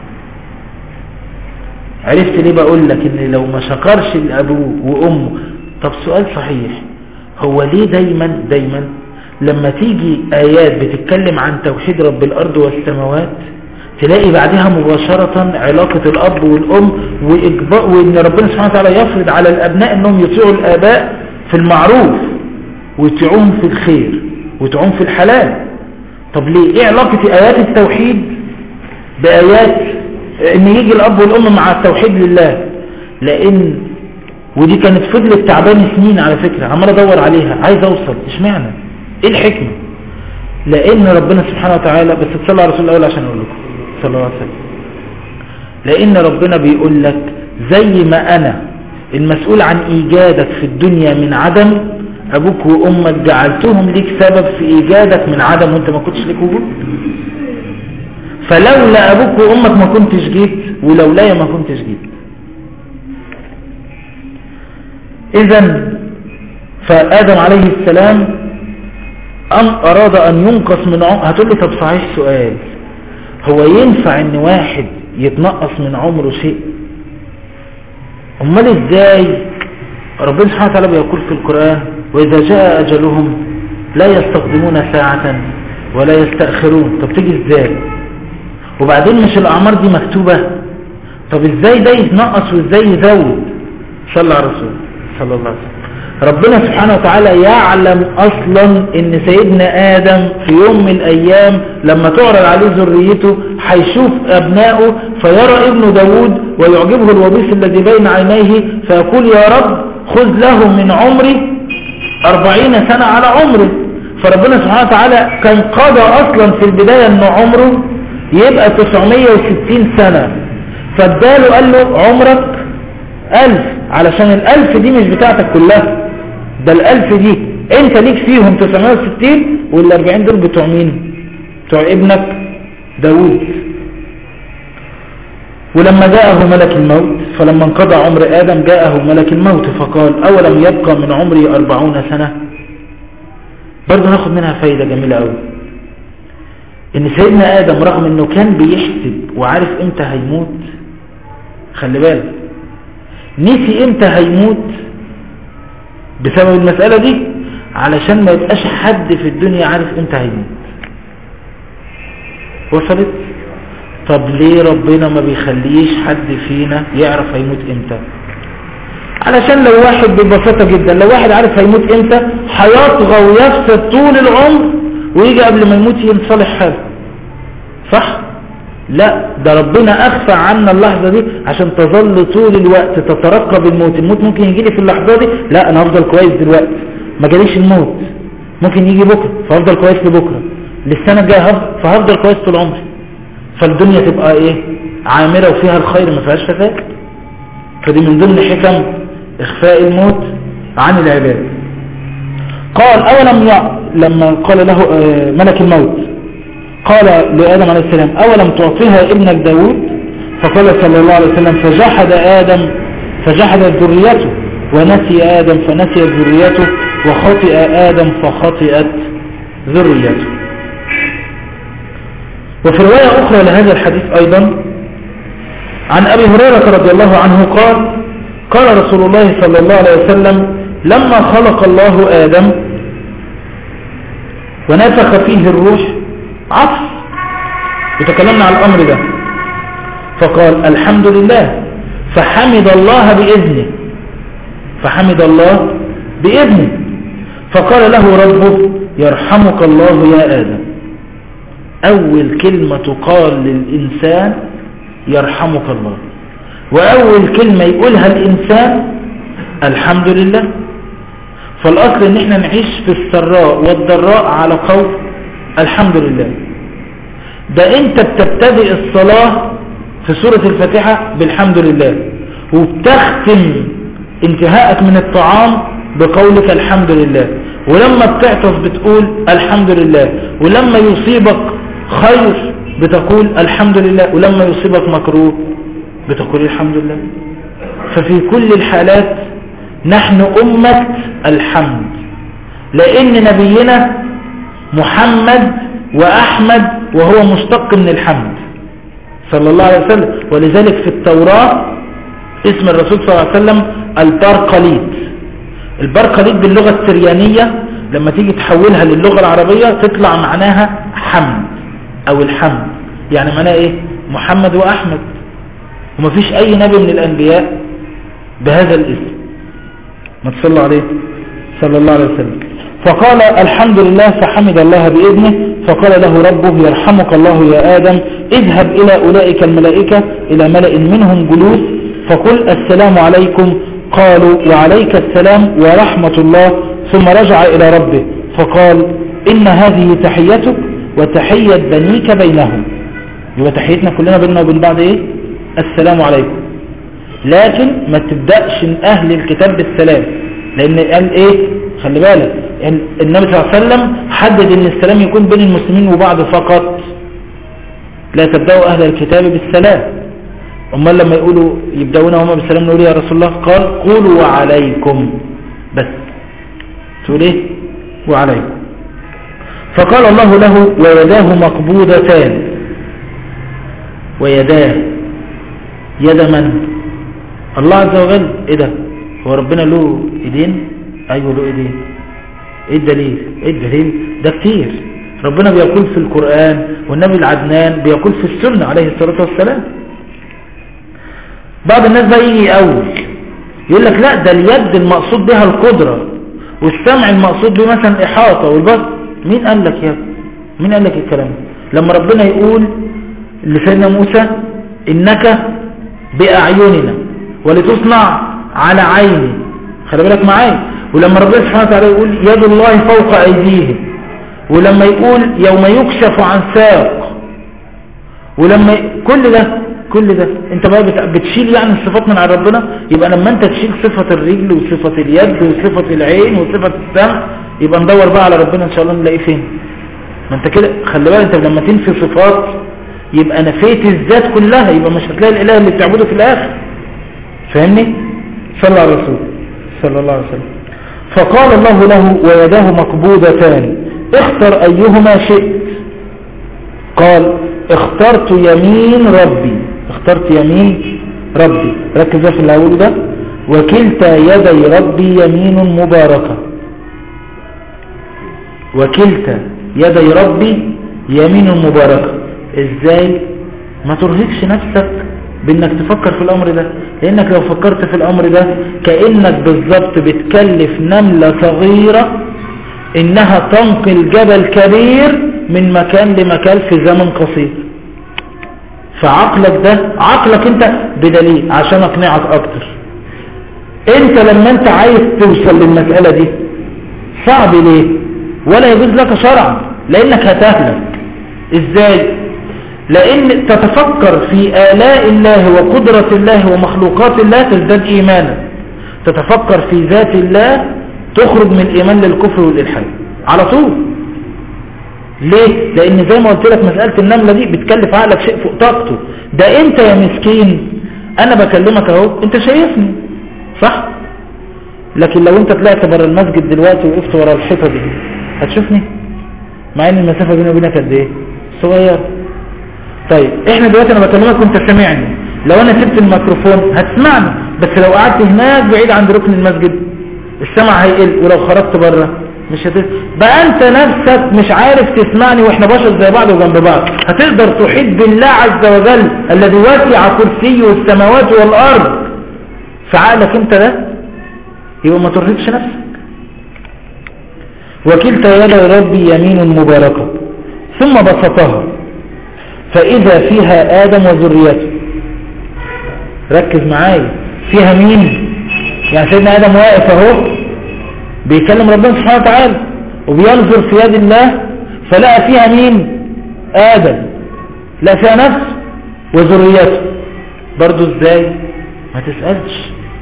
عرفت ليه بقول لك ان لو ما شكرش لأبوه وأمه؟ طب سؤال صحيح، هو ليه دايما لما تيجي آيات بتتكلم عن توحيد رب الأرض والسماوات تلاقي بعدها مباشرة علاقة الأب والأم وإن ربنا سبحانه وتعالى يفرض على الأبناء أنهم يطيعوا الآباء في المعروف ويطيعوهم في الخير ويطيعوهم في الحلال؟ طب ليه؟ إيه علاقة آيات التوحيد بآيات ان يجي الاب والام مع التوحيد لله؟ لان ودي كانت فضلت تعباني سنين على فكرة، عمال ادور عليها، عايز اوصل اشمعنى، ايه الحكمة؟ لان ربنا سبحانه وتعالى، بس تصلى على رسول الله عشان اقول لكم صلى الله عليه وسلم، لان ربنا بيقول لك زي ما انا المسؤول عن ايجادك في الدنيا من عدم، ابوك وامك جعلتهم ليك سبب في ايجادك من عدم وانت ما كنتش ليك وجود. فلولا أبوك وأمك ما كنتش جيت، ولولايا ما كنتش جيت. إذن فآدم عليه السلام أراد أن ينقص من عمره. هتقول لي طب صحيح سؤال، هو ينفع أن واحد يتنقص من عمره شيء؟ أمال إزاي؟ ربنا سبحانه وتعالى بيقول في القرآن وإذا جاء أجلهم لا يستقدمون ساعة ولا يستأخرون. طب تيجي إزاي؟ وبعدين مش الأعمار دي مكتوبة؟ طب ازاي ده يتنقص وازاي يزود؟ صلى على الرسول صلى الله عليه وسلم. ربنا سبحانه وتعالى يعلم أصلا ان سيدنا آدم في يوم من الأيام لما تعرض عليه ذريته هيشوف أبنائه فيرى ابن داود ويعجبه الوبيس الذي بين عينيه فيقول يا رب خذ له من عمري 40 سنة على عمره. فربنا سبحانه وتعالى كان قضى أصلا في البداية أن عمره يبقى 960 سنة، فاداله قال له عمرك 1000، علشان ال1000 دي مش بتاعتك كلها، ده ال1000 دي انت ليك فيهم 960 وال40 دول بتوع مين؟ بتوع ابنك داود. ولما جاءه ملك الموت، فلما انقضى عمر آدم جاءه ملك الموت فقال أولم يبقى من عمري 40 سنة؟ برضو ناخد منها فايدة جميلة قوي، ان سيدنا آدم رغم انه كان بيحسب وعارف امتى هيموت، خلي بالك نسي امتى هيموت بسبب المسألة دي علشان ما يبقاش حد في الدنيا عارف امتى هيموت. وصلت؟ طب ليه ربنا ما بيخليش حد فينا يعرف هيموت امتى؟ علشان لو واحد ببساطة جدا لو واحد عارف هيموت امتى هيطغى ويفسد طول العمر ويجي قبل ما يموت ينصلح حاله، صح؟ لا، ده ربنا أخفى عنا اللحظة دي عشان تظل طول الوقت تترقب الموت. الموت ممكن يجي لي في اللحظة دي، لا أنا هفضل كويس دلوقتي، ما جاليش الموت، ممكن يجي بكرة فهفضل كويس لبكرة، للسنة الجاية فهفضل كويس طول عمري. فالدنيا تبقى ايه؟ عامرة وفيها الخير ما فيهاش فساد. فدي من ضمن حكم إخفاء الموت عن العباد. قال أولم لما قال له ملك الموت قال لآدم عليه السلام أولم تعطيها ابنك داود؟ فقال صلى الله عليه وسلم فجحد ذريته ونسي آدم فنسي ذريته وخطئ آدم فخطئت ذريته. وفي رواية أخرى لهذا الحديث أيضا عن أبي هريرة رضي الله عنه قال رسول الله صلى الله عليه وسلم لما خلق الله آدم ونفخ فيه الروح عطف، وتكلمنا عن الأمر ده، فقال الحمد لله، فحمد الله بإذنه فقال له ربه يرحمك الله يا آدم. أول كلمة تقال للإنسان يرحمك الله، وأول كلمة يقولها الإنسان الحمد لله. فالأصل إن احنا نعيش في السراء والضراء على قول الحمد لله. ده انت بتبتدئ الصلاة في سورة الفاتحة بالحمد لله، وبتختم انتهاءك من الطعام بقولك الحمد لله، ولما بتعطف بتقول الحمد لله، ولما يصيبك خير بتقول الحمد لله، ولما يصيبك مكروه بتقول الحمد لله. ففي كل الحالات نحن أمة الحمد، لأن نبينا محمد وأحمد وهو مشتق من الحمد صلى الله عليه وسلم. ولذلك في التوراة اسم الرسول صلى الله عليه وسلم البرقليط. البرقليط باللغة السريانية لما تيجي تحولها للغة العربية تطلع معناها حمد أو الحمد، يعني معناها إيه؟ محمد وأحمد. ومفيش أي نبي من الأنبياء بهذا الاسم، ما تصلى عليه صلى الله عليه وسلم. فقال الحمد لله فحمد الله بإذنه، فقال له ربه يرحمك الله يا آدم، اذهب إلى أولئك الملائكة إلى ملأ منهم جلوس فقل السلام عليكم. قالوا وعليك السلام ورحمة الله. ثم رجع إلى ربه فقال إن هذه تحيتك وتحية بنيك بينهم. يبقى تحيتنا كلنا بيننا وبين بعض إيه؟ السلام عليكم. لكن ما تبدأش أهل الكتاب بالسلام، لأن قال إيه؟ خلي بالك النبي صلى الله عليه وسلم حدد ان السلام يكون بين المسلمين وبعض فقط، لا تبدأوا أهل الكتاب بالسلام. امال لما يقولوا يبدأون هم بالسلام نقول يا رسول الله؟ قال قولوا وعليكم بس، تقول ايه؟ وعليكم. فقال الله له ويداه مقبوضتان. ويداه، يد من؟ الله عز وجل. ايه ده؟ هو ربنا له ايدين؟ ايوه له ايدين. ايه الدليل؟ ايه الدليل؟ ده كتير. ربنا بيقول في القرآن والنبي العدنان بيقول في السنة عليه الصلاة والسلام. بعض الناس بقى يجي يقول لك لا ده اليد المقصود بها القدرة، والسمع المقصود به مثلا إحاطة والبصر. مين قال لك يا ابني؟ مين قال لك الكلام؟ لما ربنا يقول لسيدنا موسى إنك بأعيننا ولتصنع على عيني، خلي بالك معايا. ولما ربنا سبحانه وتعالى يقول يد الله فوق أيديهم، ولما يقول يوم يكشف عن ساق، ولما كل ده انت بقى بتشيل يعني الصفات من على ربنا. يبقى لما انت تشيل صفة الرجل وصفة اليد وصفة العين وصفة السمع، يبقى ندور بقى على ربنا ان شاء الله نلاقيه فين. ما انت كده خلي بالك، انت لما تنفي صفات يبقى نفيت الذات كلها، يبقى مش هتلاقي الاله اللي بتعبده في الاخر. فاهمني؟ صلى على الرسول صلى الله عليه وسلم. فقال الله له ويداه مقبوضتان اختر ايهما شئت. قال اخترت يمين ربي. اخترت يمين ربي. ركز في اللي هقوله ده. وكلتا يدي ربي يمين مباركة. وكلتا يدي ربي يمين مباركة. ازاي؟ ما ترهقش نفسك بانك تفكر في الامر ده، لانك لو فكرت في الامر ده كأنك بالضبط بتكلف نملة صغيرة انها تنقل جبل كبير من مكان لمكان في زمن قصير. فعقلك ده عقلك انت بدليل عشان اقنعك اكتر. انت لما انت عايز توصل للمسألة دي صعب ليه؟ ولا يجوز لك شرعا، لانك هتهلك. ازاي؟ لان تتفكر في آلاء الله وقدرة الله ومخلوقات الله تزداد ايمانا. تتفكر في ذات الله تخرج من الايمان للكفر والالحاد على طول. ليه؟ لان زي ما قلت لك مسألة النملة دي بتكلف عقلك شيء فوق طاقته. ده انت يا مسكين انا بكلمك اهو انت شايفني صح؟ لكن لو انت طلعت بره المسجد دلوقتي وقفت ورا الحيطة دي هتشوفني؟ مع ان المسافة بيني وبينك قد ايه؟ صغير. طيب احنا دلوقتي انا بكلمك وانت سامعني، لو انا سبت الميكروفون هتسمعني، بس لو قعدت هناك بعيد عند ركن المسجد السمع هيقل، ولو خرجت بره مش هتسمع. بقى انت نفسك مش عارف تسمعني واحنا بشر زي بعض وجنب بعض. هتقدر تحيط بالله عز وجل الذي وسع كرسيه السماوات والارض في عقلك انت ده؟ يبقى ما ترهقش نفسك. وكلتا يدي ربي يمين مباركة. ثم بسطها فإذا فيها آدم وذريته. ركز معايا، فيها مين؟ يعني سيدنا آدم واقف اهو بيكلم ربنا سبحانه وتعالى وبينظر في يد الله، فلقى فيها مين؟ آدم. لا فيها نفس وذريته. برضو ازاي؟ ما تسألش.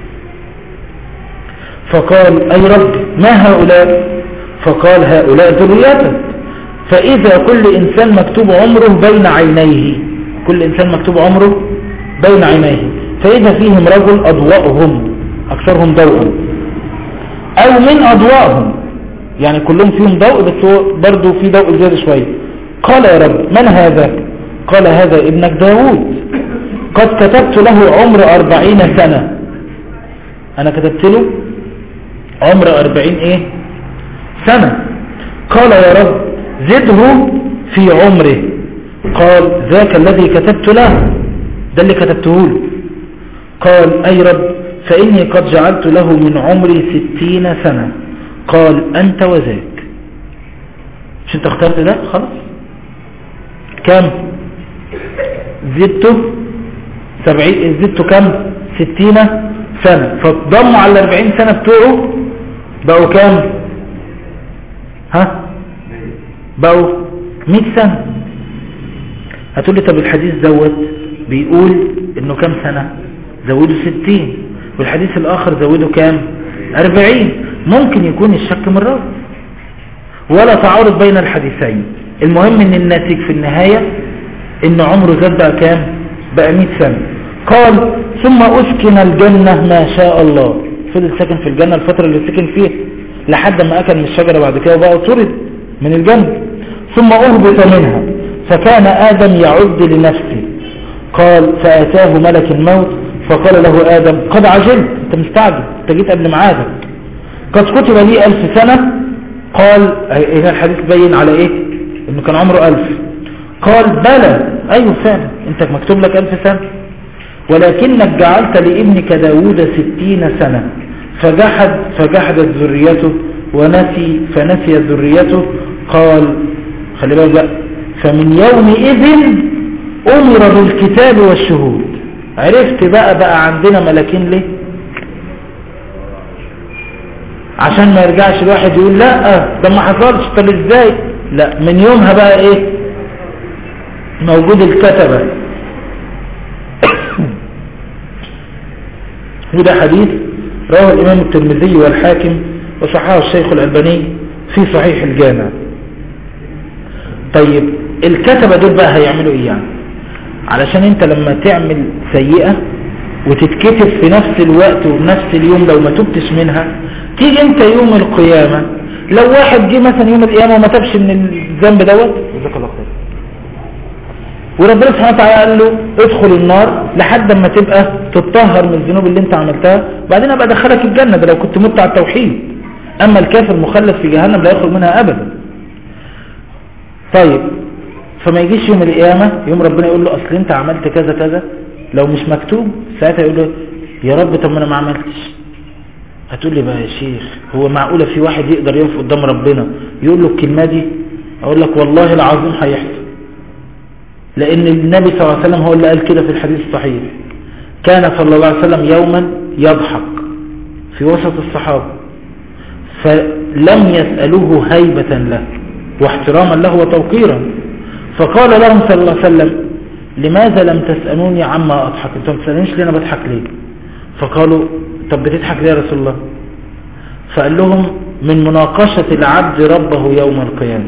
فقال أي رب ما هؤلاء؟ فقال هؤلاء ذريتك. فإذا كل إنسان مكتوب عمره بين عينيه، كل إنسان مكتوب عمره بين عينيه، فإذا فيهم رجل أضواءهم أكثرهم ضوءا أو من أضواءهم، يعني كلهم فيهم ضوء بس هو برضو في ضوء زيادة شوية. قال يا رب من هذا؟ قال هذا ابنك داود، قد كتبت له عمر 40 سنة، أنا كتبت له عمر 40 سنة. قال يا رب زده في عمره. قال ذاك الذي كتبت له، ده اللي كتبته له. قال أي رب فإني قد جعلت له من عمري 60 سنة. قال أنت وذاك. مش انت اخترت ده؟ خلاص كم زدته 70، زدته كم 60 سنة، فضموا على 40 سنة بتوعه بقوا كم؟ بقوا 100 سنة. هتقول لي طب الحديث دوت بيقول انه كم سنة؟ زودوا 60، والحديث الاخر زودوا كام؟ 40. ممكن يكون الشك من الراوي ولا تعارض بين الحديثين، المهم ان الناتج في النهاية ان عمره زاد بقى كام؟ بقى 100 سنة. قال ثم اسكن الجنة ما شاء الله، فضل ساكن في الجنة الفترة اللي سكن فيها لحد ما اكل من الشجرة بعد كده وبقى طرد من الجنة. ثم اهبط منها فكان آدم يعد لنفسه. قال فأتاه ملك الموت فقال له آدم قد عجلت، انت مستعجل، انت جيت قبل ميعادك، قد كتب لي 1000 سنة. قال هنا الحديث بين على ايه؟ انه كان عمره 1000. قال بلى ايوه فعلا انت مكتوب لك 1000 سنة، ولكنك جعلت لابنك داود 60 سنة فجحدت ذريته فنسيت ذريته. قال خلي بالك بقى فمن يومئذ أمر بالكتاب والشهود. عرفت بقى عندنا ملكين ليه؟ عشان ما يرجعش الواحد يقول لا ده ما حصلش، طب ازاي؟ لا من يومها بقى ايه موجود الكتبة. وده حديث رواه الإمام الترمذي والحاكم وصححه الشيخ الألباني في صحيح الجامع. طيب الكتبة دول بقى هيعملوا ايه يعني؟ علشان انت لما تعمل سيئة وتتكتب في نفس الوقت وبنفس اليوم لو ما تبتش منها، تيجي انت يوم القيامة لو واحد جه مثلا يوم القيامة وما تبش من الذنب دوت جزاك الله خير، وربنا سبحانه وتعالى قال له ادخل النار لحد ما تبقى تتطهر من الذنوب اللي انت عملتها، بعدين ابقى ادخلك الجنة، ده لو كنت مت على التوحيد. اما الكافر مخلد في جهنم لا يخرج منها ابدا. طيب فما يجيش يوم القيامة يوم ربنا يقول له اصل انت عملت كذا كذا، لو مش مكتوب ساعتها يقول له يا رب طب ما انا ما عملتش. هتقول لي بقى يا شيخ هو معقولة في واحد يقدر يقف قدام ربنا يقول له الكلمة دي؟ اقول لك والله العظيم هيحصل، لان النبي صلى الله عليه وسلم هو اللي قال كده في الحديث الصحيح. كان صلى الله عليه وسلم يوما يضحك في وسط الصحابة فلم يسألوه هيبة له واحتراما له وتوقيرا، فقال لهم صلى الله عليه وسلم لماذا لم تسألوني عما أضحك؟ انتم ما تسألونيش ليه انا بضحك ليه؟ فقالوا طب بتضحك ليه يا رسول الله؟ فقال لهم من مناقشة العبد ربه يوم القيامة.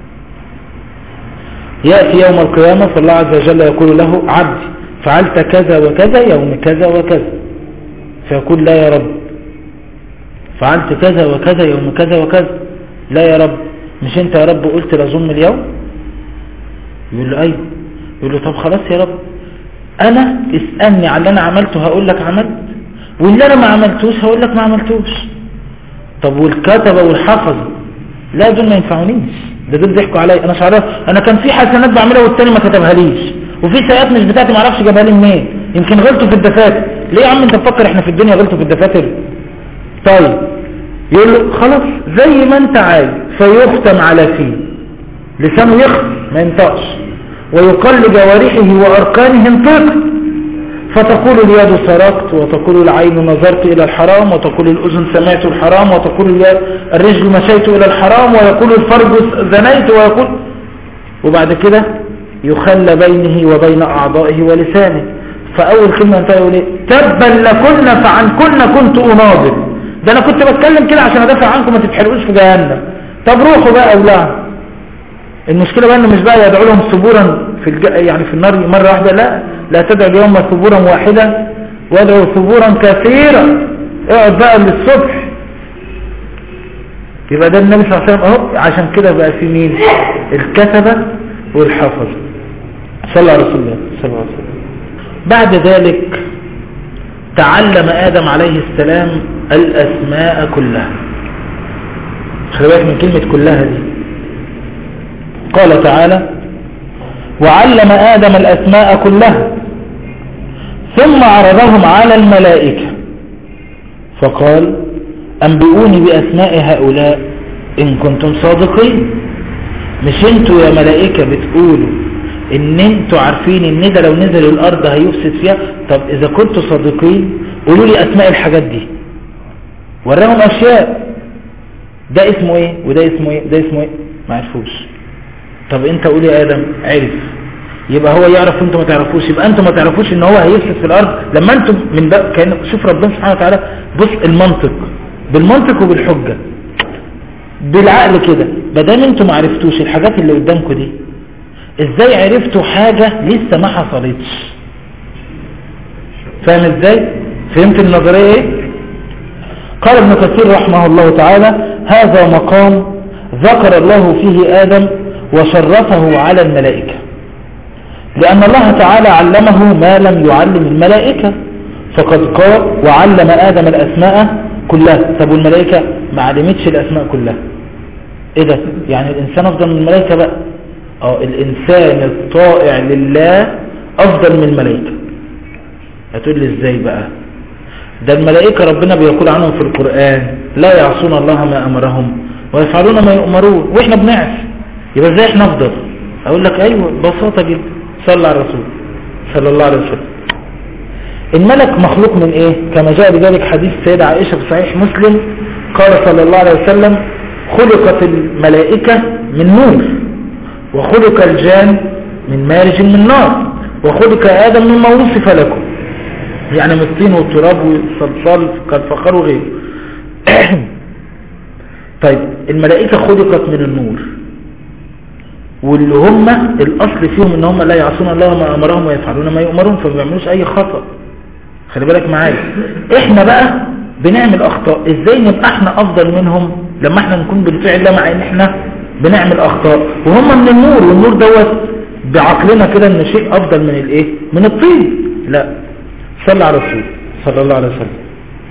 يأتي يوم القيامة فالله عز وجل يقول له عبدي فعلت كذا وكذا يوم كذا وكذا، فيقول لا يا رب. فعلت كذا وكذا يوم كذا وكذا، لا يا رب. مش انت يا رب قلت لظلم اليوم؟ يقول له ايوه. يقول له طب خلاص يا رب انا اسألني على اللي انا عملته هقول لك عملت، واللي انا ما عملتوش هقول لك ما عملتوش. طب والكتبة والحفظة لا دول ما ينفعونيش، ده دول ضحكوا عليا، انا شعرها انا كان في حسنات بعملها والتاني ما كتبها ليش، وفي سيئات مش بتاعتي ما اعرفش جابها لي منين، يمكن غلطوا في الدفاتر. ليه يا عم انت مفكر احنا في الدنيا غلطوا في الدفاتر؟ طيب يقول له خلاص زي ما انت عايز، فيختم على فيه لسانه يخفي ما ينطقش، ويقال لجوارحه واركانه انطق، فتقول اليد سرقت، وتقول العين نظرت الى الحرام، وتقول الاذن سمعت الحرام، وتقول الرجل مشيت الى الحرام، ويقول الفرج زنيت، ويقول، وبعد كده يخلى بينه وبين اعضائه ولسانه. فاول كلمه انت يقول ايه؟ تبا لكن فعن كن كنت اناضل، ده انا كنت بتكلم كده عشان ادافع عنكم ما تتحرقوش في جهنم. طب روحوا بقى اولعوا. المشكله بقى انه مش بقى يدعو لهم ثبورا يعني في النار مره واحده، لا تدعو اليوم ثبورا واحدا وادعوا ثبورا كثيرا، اقعد بقى للصبح. يبقى ده النبي صلى الله عليه وسلم اهو. عشان كده بقى في مين؟ الكتبة والحفظ. صلى على رسول الله صلى الله عليه وسلم. بعد ذلك تعلم آدم عليه السلام الأسماء كلها. خلي بالك من كلمة كلها دي. قال تعالى: وعلم آدم الأسماء كلها ثم عرضهم على الملائكة فقال: أنبئوني بأسماء هؤلاء إن كنتم صادقين. مش انتوا يا ملائكة بتقولوا ان انتوا عارفين ان ده لو نزل الارض هيفسد فيها؟ طب اذا كنتوا صادقين قولوا لي اسماء الحاجات دي. وراهم اشياء، ده اسمه ايه وده اسمه ايه ده اسمه ايه، ما عرفوش. طب انت قول يا ادم عرف، يبقى هو يعرف وانتوا ما تعرفوش. يبقى انتوا ما تعرفوش ان هو هيفسد في الارض لما انتوا من ده. كان شوف ربنا سبحانه وتعالى، بص المنطق، بالمنطق وبالحجة بالعقل كده. بدل انتوا ما عرفتوش الحاجات اللي قدامكم دي، ازاي عرفتوا حاجة لسه ما حصلتش؟ فاهم ازاي؟ فهمت النظرية ايه؟ قال ابن كثير رحمه الله تعالى: هذا مقام ذكر الله فيه آدم وشرفه على الملائكة، لأن الله تعالى علمه ما لم يعلم الملائكة، فقد قال: وعلم آدم الأسماء كلها. طب والملائكة ما علمتش الأسماء كلها. ايه ده؟ يعني الإنسان أفضل من الملائكة بقى؟ الإنسان الطائع لله أفضل من الملائكة. هتقول لي ازاي بقى؟ ده الملائكة ربنا بيقول عنهم في القرآن: لا يعصون الله ما أمرهم ويفعلون ما يؤمرون، وإحنا بنعصي. يبقى ازاي احنا أفضل؟ أقول لك أيوة ببساطة جدا، صلى على الرسول صلى الله عليه وسلم. الملك مخلوق من ايه؟ كما جاء بذلك حديث سيدة عائشة في صحيح مسلم، قال صلى الله عليه وسلم: خلقت الملائكة من نور، وخلق الجان من مارج من نار، وخلق آدم من ما وصف لكم، يعني من الطين والتراب والصلصال كالفخار وغيره. طيب الملائكة خلقت من النور، واللي هم الأصل فيهم ان هم لا يعصون الله ما أمرهم ويفعلون ما يؤمرون، فما بيعملوش أي خطأ. خلي بالك معايا. احنا بقى بنعمل أخطاء. ازاي نبقى احنا أفضل منهم لما احنا نكون بالفعل الله، مع ان احنا بنعمل أخطاء وهم من النور؟ والنور دوت بعقلنا كده ان شيء أفضل من الايه؟ من الطين. لا، صلى على الرسول صلى الله عليه وسلم.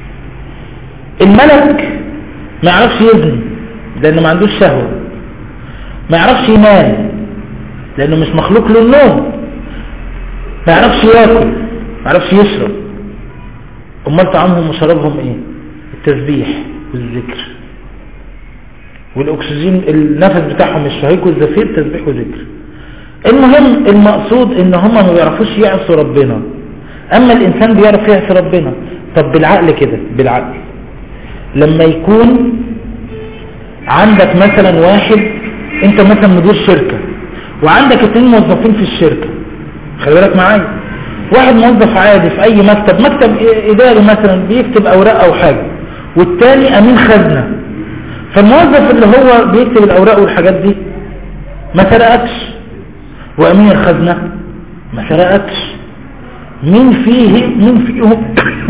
الملك ما يعرفش يزني لأنه ما عندوش شهوة، ما يعرفش ينام لأنه مش مخلوق له النوم، ما يعرفش ياكل، ما يعرفش يشرب. امال طعامهم وشرابهم ايه؟ التسبيح والذكر والاكسجين، النفس بتاعهم الشهيق والزفير تسبيح وذكر. المهم المقصود ان هم ما بيعرفوش يعصوا ربنا، اما الانسان بيعرف يعصي ربنا. طب بالعقل كده، بالعقل لما يكون عندك مثلا واحد، انت مثلا مدير شركة وعندك 2 موظفين في الشركة، خلي بالك معايا. واحد موظف عادي في اي مكتب اداري مثلا بيكتب اوراق او حاجة، والتاني امين خزنة. فالموظف اللي هو بيكتب الاوراق والحاجات دي ما سرقكش، وامين الخزنة ما سرقكش. مين فيهم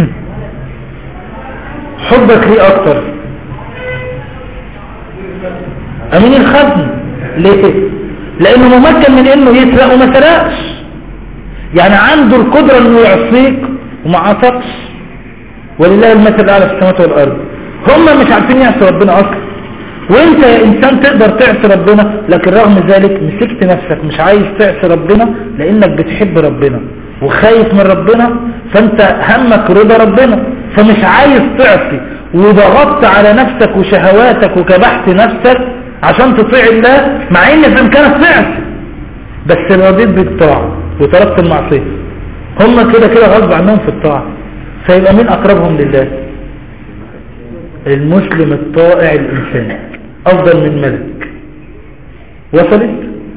حبك ليه اكتر؟ امين الخزنة. ليه؟ لانه ممكن من انه يسرق وما سرقش، يعني عنده القدرة انه يعصيك وما عصقش. ولله المثل الاعلى في السماوات والارض. هم مش عارفين يعصي ربنا اصلا، وانت يا انسان تقدر تعصي ربنا، لكن رغم ذلك مسكت نفسك مش عايز تعصي ربنا لانك بتحب ربنا وخايف من ربنا، فانت همك رضا ربنا، فمش عايز تعصي، وضغطت على نفسك وشهواتك وكبحت نفسك عشان تطيع الله، مع ان في امكانك تعصي بس رضيت بالطاعة وتركت المعصية. هم كده كده غصب عنهم في الطاعة. فيبقى مين اقربهم لله؟ المسلم الطائع الانسان افضل من ملك. وصلت؟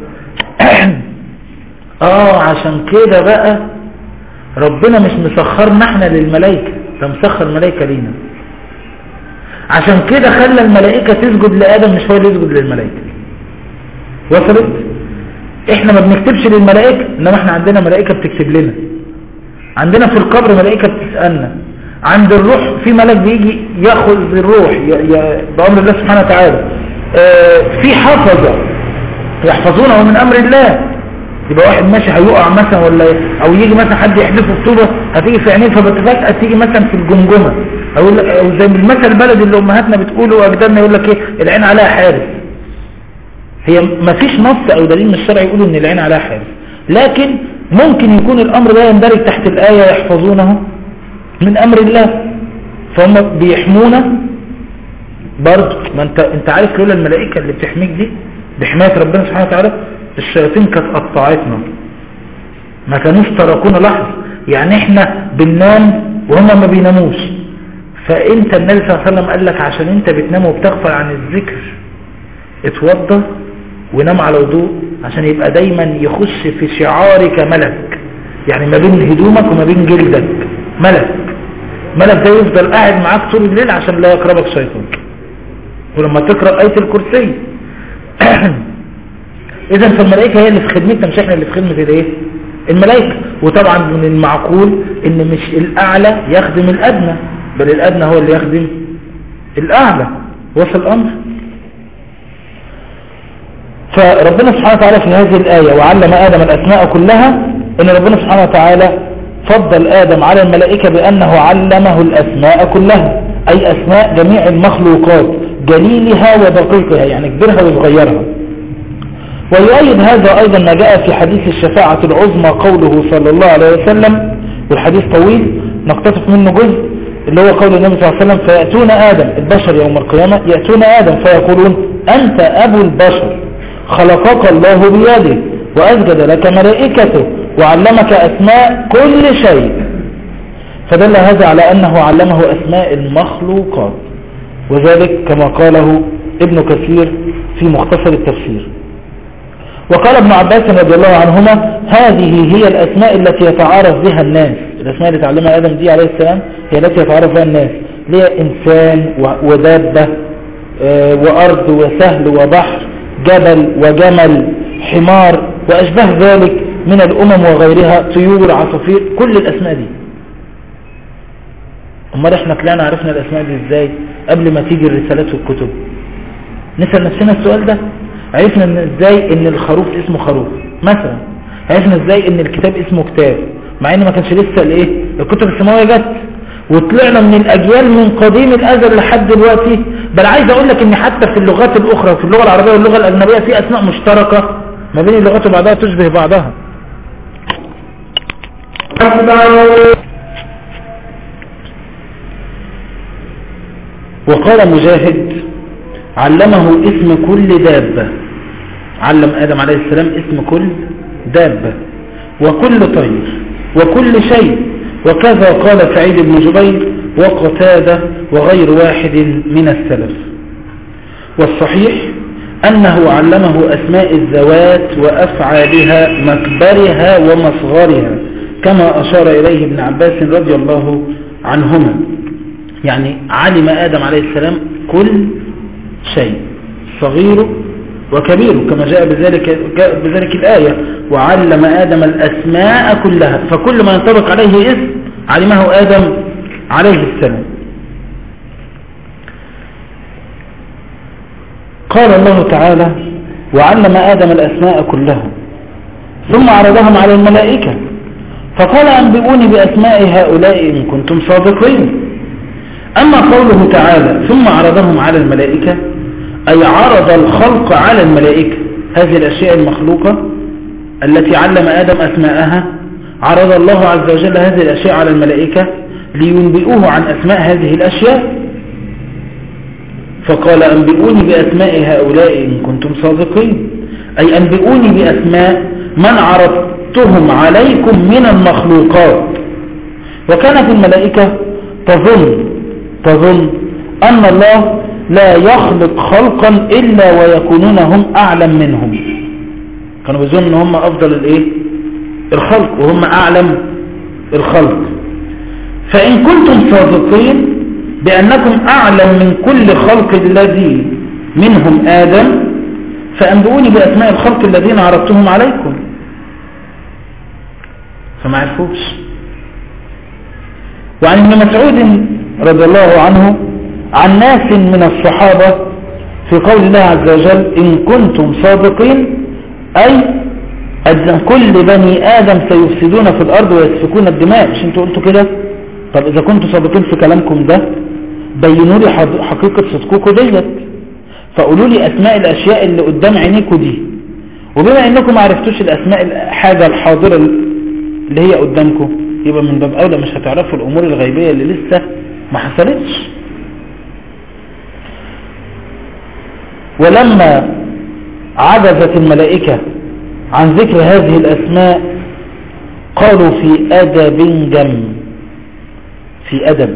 عشان كده بقى ربنا مش مسخرنا احنا للملائكة، ده مسخر الملائكة لينا. عشان كده خلى الملائكة تسجد لآدم، مش هو اللي يسجد للملائكة. وصلت؟ احنا ما بنكتبش للملائكة، انما احنا عندنا ملائكة بتكتب لنا. عندنا في القبر ملائكة بتسألنا، عند الروح في ملك بيجي يأخذ الروح بأمر الله سبحانه وتعالى، في حفظة يحفظونه من أمر الله. يبقى واحد ماشي هيقع مثلا ولا او يجي مثلا حد يحدفه بطوبة هتيجي في عينيه فبتفاجأ تيجي مثلا في الجمجمة، او زي المثل البلدي اللي امهاتنا بتقوله واجدادنا يقول لك ايه العين عليها حارس. هي ما فيش نص او دليل من الشرع يقول ان العين عليها حارس، لكن ممكن يكون الامر ده يندرج تحت الآية يحفظونه من امر الله، فهم بيحمونا برضه. ما انت عارف لولا الملائكة اللي بتحميك دي بحماية ربنا سبحانه وتعالى الشياطين كانت قطعتنا، ما كانوش تركونا لحظة. يعني احنا بننام وهم ما بيناموش، فانت النبي صلى الله عليه وسلم قال لك عشان انت بتنام وبتغفل عن الذكر اتوضى ونام على وضوء، عشان يبقى دايما يخش في شعارك ملك، يعني ما بين هدومك وما بين جلدك ملك ده يفضل قاعد معاك طول الليل عشان لا يقربك شيطان. ولما تقرأ آية الكرسي اذا فالملائكة هي اللي في خدمتنا، مش احنا اللي في خدمة الايه الملائكة. وطبعا من المعقول ان مش الاعلى يخدم الادنى، بل الادنى هو اللي يخدم الاعلى. وصل الامر. فربنا سبحانه وتعالى في هذه الآية وعلم آدم الأسماء كلها، ان ربنا سبحانه وتعالى فضل آدم على الملائكة بأنه علمه الأسماء كلها، أي أسماء جميع المخلوقات جليلها ودقيقها، يعني كبيرها وصغيرها. ويؤيد هذا أيضا ما جاء في حديث الشفاعة العظمى قوله صلى الله عليه وسلم، والحديث طويل نقتطف منه جزء، اللي هو قول النبي صلى الله عليه وسلم: فيأتون آدم البشر يوم القيامة، يأتون آدم فيقولون: أنت أبو البشر، خلقك الله بيده وأسجد لك ملائكته وعلمك أسماء كل شيء. فدل هذا على أنه علمه أسماء المخلوقات، وذلك كما قاله ابن كثير في مختصر التفسير. وقال ابن عباس رضي الله عنهما: هذه هي الأسماء التي يتعارف بها الناس. الأسماء اللي تعلمها آدم دي عليه السلام هي التي يتعارف بها الناس، اللي هي إنسان ودابة وأرض وسهل وبحر، جبل وجمل، حمار وأشبه ذلك من الأمم وغيرها، طيور، عصافير، كل الأسماء دي. أمال احنا طلعنا عرفنا الأسماء دي ازاي قبل ما تيجي الرسالات والكتب؟ نسأل نفسنا السؤال ده. عرفنا ازاي ان الخروف اسمه خروف مثلا، عرفنا ازاي ان الكتاب اسمه كتاب، مع ان ما كانش لسه الايه الكتب السماويه جت، وطلعنا من الاجيال من قديم الازل لحد دلوقتي. بل عايز اقول لك ان حتى في اللغات الاخرى، في اللغه العربيه واللغه الاجنبيه، في اسماء مشتركه ما بين اللغات وبعضها تشبه بعضها. وقال مجاهد: علمه اسم كل دابة، علم آدم عليه السلام اسم كل دابة وكل طير وكل شيء. وكذا قال سعيد بن جبير وقتادة وغير واحد من السلف. والصحيح أنه علمه أسماء الذوات وأفعالها مكبرها ومصغرها، كما أشار إليه ابن عباس رضي الله عنهما. يعني علم آدم عليه السلام كل شيء، صغيره وكبيره، كما جاء بذلك الآية: وعلم آدم الأسماء كلها. فكل ما ينطبق عليه اسم علمه آدم عليه السلام. قال الله تعالى: وعلم آدم الأسماء كلها ثم عرضهم على الملائكة فقال: أنبئوني بأسماء هؤلاء إن كنتم صادقين. أما قوله تعالى: ثم عرضهم على الملائكة، أي عرض الخلق على الملائكة. هذه الأشياء المخلوقة التي علم آدم أسماءها، عرض الله عز وجل هذه الأشياء على الملائكة لينبئوه عن أسماء هذه الأشياء. فقال: أنبئوني بأسماء هؤلاء إن كنتم صادقين، أي أنبئوني بأسماء من عرضتهم عليكم من المخلوقات. وكانت الملائكة تظن أن الله لا يخلق خلقا إلا ويكونون هم أعلم منهم. كانوا بيظنوا أن هم أفضل الخلق وهم أعلم الخلق. فإن كنتم صادقين بأنكم أعلم من كل خلق الذي منهم آدم، فأنبئوني بأسماء الخلق الذين عرضتهم عليكم. فما عرفوش، وعن ابن مسعود رضي الله عنه عن ناس من الصحابة في قول الله عز وجل إن كنتم صادقين أي كل بني آدم سيفسدون في الأرض ويسفكون الدماء. مش انتوا قلتوا كده؟ طب إذا كنتم صادقين في كلامكم ده بينوا لي حقيقة صدقكم ديت، فقولوا لي أسماء الأشياء اللي قدام عينيكم دي، وبما إنكم ما عرفتوش الأسماء الحاجة الحاضرة اللي هي قدامكم يبقى من باب أولى مش هتعرفوا الأمور الغيبية اللي لسه ما حصلتش. ولما عجزت الملائكة عن ذكر هذه الأسماء قالوا في أدب جم، في أدب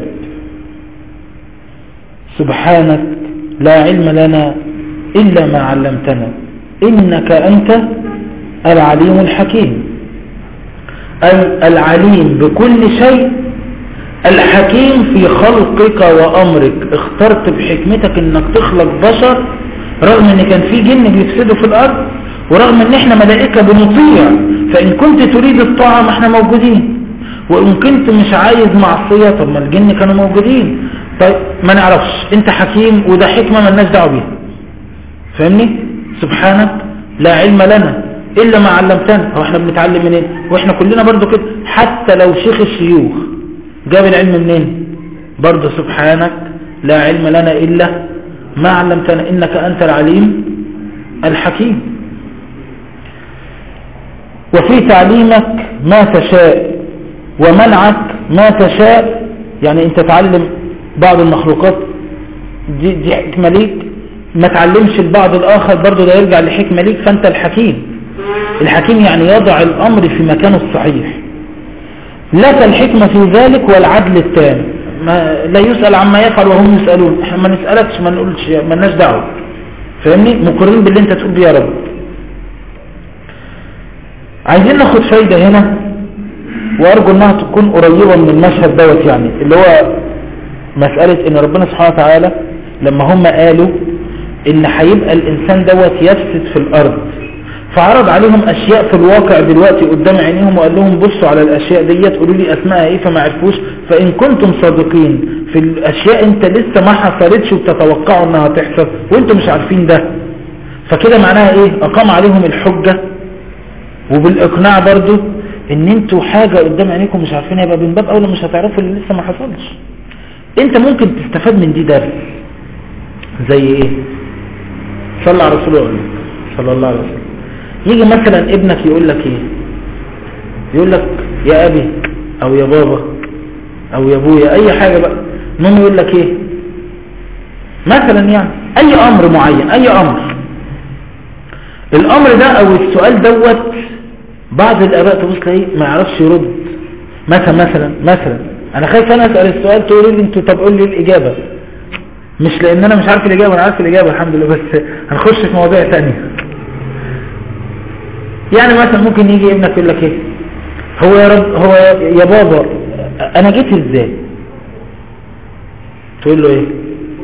سبحانك لا علم لنا إلا ما علمتنا إنك أنت العليم الحكيم. أي العليم بكل شيء، الحكيم في خلقك وأمرك، اخترت بحكمتك انك تخلق بشر رغم ان كان في جن بيفسدوا في الأرض، ورغم ان احنا ملائكة بنطيع، فإن كنت تريد الطاعة ما احنا موجودين، وإن كنت مش عايز معصية طب ما الجن كانوا موجودين. طيب ما نعرفش، انت حكيم وده حكمة ما لناش دعوه بيها، فاهمني؟ سبحانك لا علم لنا إلا ما علمتنا. هو احنا بنتعلم منين؟ واحنا كلنا برضو كده، حتى لو شيخ الشيوخ جاب العلم منين؟ برضو سبحانك لا علم لنا إلا ما علمتنا إنك أنت العليم الحكيم. وفي تعليمك ما تشاء ومنعك ما تشاء، يعني انت تعلم بعض المخلوقات دي حكمة ليك، ما تعلمش البعض الآخر برضو ده يرجع لحكمة ليك، فانت الحكيم. الحكيم يعني يضع الأمر في مكانه الصحيح، لك الحكمة في ذلك والعدل التام، لا يسأل عما يفعل وهم يسألون. احنا ما نسألكش، ما نقولش، ما لناش دعوه، فاهمني؟ مقرين باللي انت تقول بيه يا رب. عايزين ناخد فايدة هنا، وارجو انها تكون قريبة من المشهد دوت، يعني اللي هو مسألة ان ربنا سبحانه وتعالى لما هم قالوا ان هيبقى الانسان دوت يفسد في الارض، فعرض عليهم اشياء في الواقع دلوقتي قدام عينيهم وقال لهم بصوا على الاشياء ديت قولوا لي اسمائها ايه، فما عرفوش. فان كنتم صادقين في الاشياء انت لسه ما حصلتش وبتتوقعوا انها تحصل وانتم مش عارفين ده، فكده معناها ايه؟ اقام عليهم الحجة وبالاقناع برضو ان انتوا حاجة قدام عينيكم مش عارفينها، يبقى من باب اولى مش هتعرفوا اللي لسه ما حصلش. انت ممكن تستفاد من دي درس زي ايه؟ صلى على رسول الله صلى الله عليه وسلم. يجي مثلا ابنك يقول لك ايه؟ يقول لك يا ابي او يا بابا او يا ابويا، اي حاجة بقى، المهم يقول لك ايه مثلا؟ يعني اي امر معين، اي امر، الامر ده او السؤال دوت بعض الاباء تبص تلاقيه ما يعرفش يرد. مثلا انا خايف انا اسال السؤال تقول لي انتوا، طب قول لي الاجابه، مش لان انا مش عارف الاجابه، انا عارف الاجابه الحمد لله، بس هنخش في مواضيع ثانيه. يعني مثلا ممكن يجي ابنك يقول لك ايه؟ هو يا رب، هو يا بابا انا جيت ازاي؟ تقول له ايه؟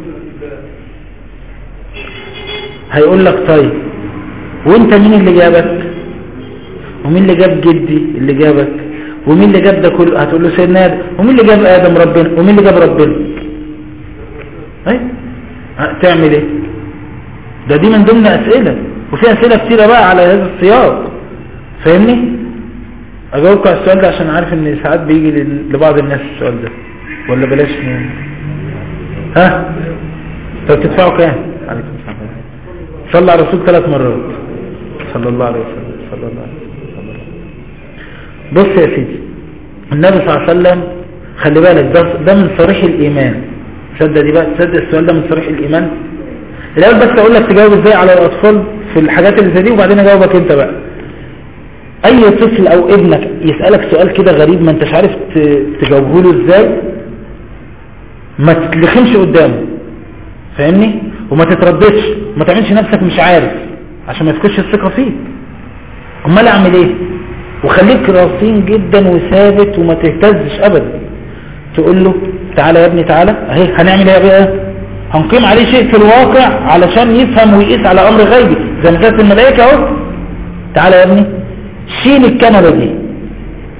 هيقول لك طيب وانت مين اللي جابك؟ ومين اللي جاب جدي اللي جابك؟ ومين اللي جاب ده كله؟ هتقول له سيدنا آدم. ومين اللي جاب آدم؟ ربنا. ومين اللي جاب ربنا؟ ايه تعمل ايه؟ دي من ضمن اسئلة، وفي اسئلة كتيرة بقى على هذا السياق، فاهمني؟ اجاوبك على السؤال ده عشان عارف ان ساعات بيجي لبعض الناس السؤال ده، ولا بلاش ها؟ طب تدفعوا كام؟ عليكم السلام. صلى على الرسول 3 مرات صلى الله عليه وسلم. صلى الله عليه وسلم. بص يا سيدي، النبي صلى الله عليه وسلم خلي بالك ده من صريح الايمان. تصدق دي بقى، تصدق السؤال ده من صريح الايمان. الاول بس اقول لك تجاوب ازاي على الاطفال في الحاجات اللي زي دي، وبعدين اجاوبك انت بقى. اي طفل او ابنك يسالك سؤال كده غريب ما انتش عارف تجاوبه له ازاي، ما تتلخمش قدامه، فاهمني؟ وما تترددش، ما تعملش نفسك مش عارف عشان ما يفقدش الثقه فيك. امال اعمل ايه؟ وخليك رصين جدا وثابت وما تهتزش ابدا. تقول له تعالى يا ابني تعالى، اهي هنعمل ايه بقى؟ هنقيم عليه شيء في الواقع علشان يفهم ويقيس على امر غيبي زي ما كانت الملائكه اهو. تعالى يا ابني شيل الكنبه دي،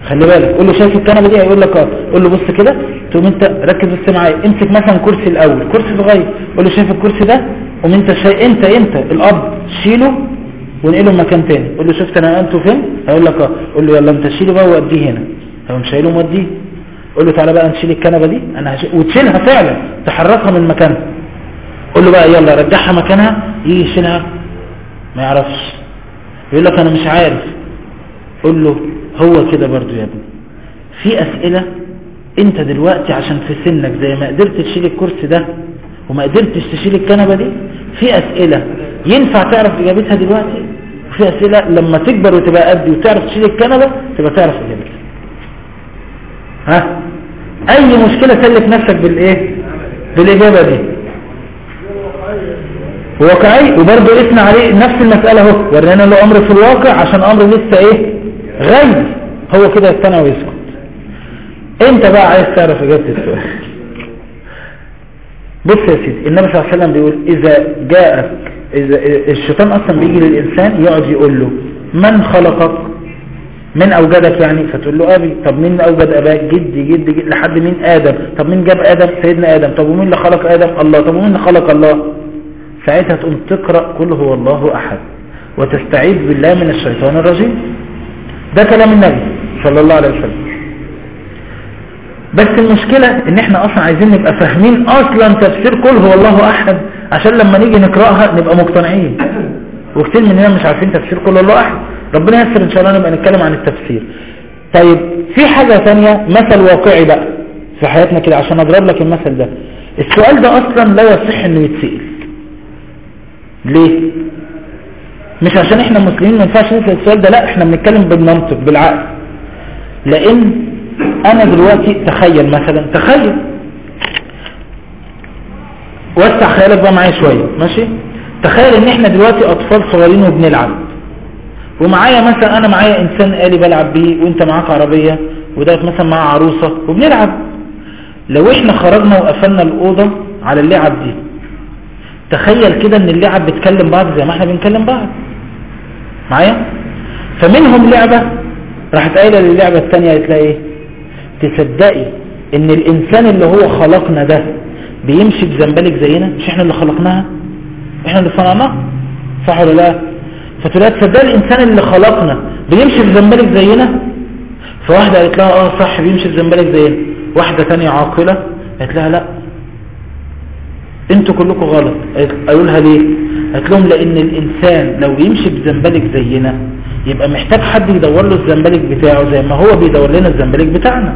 خلي بالك، قول له شايف الكنبه دي؟ هيقول لك اه. قول له بص كده، تقوم انت ركز بس معايا، امسك مثلا كرسي الاول، كرسي صغير، قول له شايف الكرسي ده؟ قوم انت انت الاب شيله ونقله مكان تاني. قول له شفت انا نقلته فين؟ هيقول لك اه. قول له يلا انت شيله بقى ووديه هنا. هو مش شايله وموديه. قول له تعالى بقى نشيل الكنبه دي، وتشيلها فعلا، تحركها من مكانها. قول له بقى يلا رجعها مكانها، يجي يشيلها ما يعرفش، يقول لك انا مش عارف. قول له هو كده برضو يا ابني، في اسئله انت دلوقتي عشان في سنك زي ما قدرت تشيل الكرسي ده وما قدرتش تشيل الكنبه دي، في اسئله ينفع تعرف اجابتها دلوقتي، وفي اسئله لما تكبر وتبقى قدي وتعرف تشيل الكنبه تبقى تعرف اجابتها. ها، اي مشكله سلك نفسك بالايه؟ بالاجابه دي. واقعي، وبرضه قسنا عليه نفس المساله اهو، ورينا له امر في الواقع عشان امر لسه ايه؟ غيب. هو كده يستنى ويسكت. انت بقى عايز تعرف اجابه السؤال. بص يا سيدي، النبي صلى الله عليه وسلم بيقول اذا الشيطان اصلا بيجي للانسان يقعد يقول له من خلقك؟ من اوجدك يعني؟ فتقول له ابي. طب مين اوجد اباك؟ جدي لحد مين؟ ادم. طب مين جاب ادم؟ سيدنا ادم. طب ومين اللي خلق ادم؟ الله. طب ومين اللي خلق الله؟ ساعتها تقوم تقرا قل هو الله احد وتستعيذ بالله من الشيطان الرجيم. ده كلام النبي صلى الله عليه وسلم. بس المشكلة ان احنا اصلا عايزين نبقى فاهمين اصلا تفسير قل هو الله احد عشان لما نيجي نقرأها نبقى مقتنعين، وكتير مننا مش عارفين تفسير قل هو الله احد. ربنا يسر ان شاء الله نبقى نتكلم عن التفسير. طيب في حاجة ثانية، مثل واقعي بقى في حياتنا كده عشان اضرب لك المثل ده. السؤال ده اصلا لا يصح انه يتسأل. ليه؟ مش عشان احنا مسلمين ما ينفعش نسأل السؤال ده، لا، احنا بنتكلم بالمنطق بالعقل. لان انا دلوقتي تخيل مثلا، تخيل وسع خيالك بقى معايا شوية، ماشي؟ تخيل ان احنا دلوقتي اطفال صغيرين وبنلعب، ومعايا مثلا انا معايا انسان آلي بلعب بيه، وانت معاك عربية، وده مثلا معاه عروسة وبنلعب. لو احنا خرجنا وقفلنا الأوضة على اللعب دي، تخيل كده ان اللعب بتكلم بعض زي ما احنا بنكلم بعض معايا. فمنهم لعبة راحت قايله للعبة الثانية، قالت لها ايه؟ تصدقي ان الانسان اللي هو خلقنا ده بيمشي بزنبلك زينا؟ مش احنا اللي خلقناها، احنا اللي صنعناها، صح ولا لا؟ فتقول لها تصدقي الانسان اللي خلقنا بيمشي بزنبلك زينا؟ فواحدة قالت لها اه صح بيمشي بزنبلك زينا. واحدة ثانية عاقلة قالت لها لا انتوا كلكم غلط. قالوا لها ليه؟ قالت لهم لان الانسان لو يمشي بزنبلك زينا يبقى محتاج حد يدور له الزنبلك بتاعه زي ما هو بيدور لنا الزنبلك بتاعنا،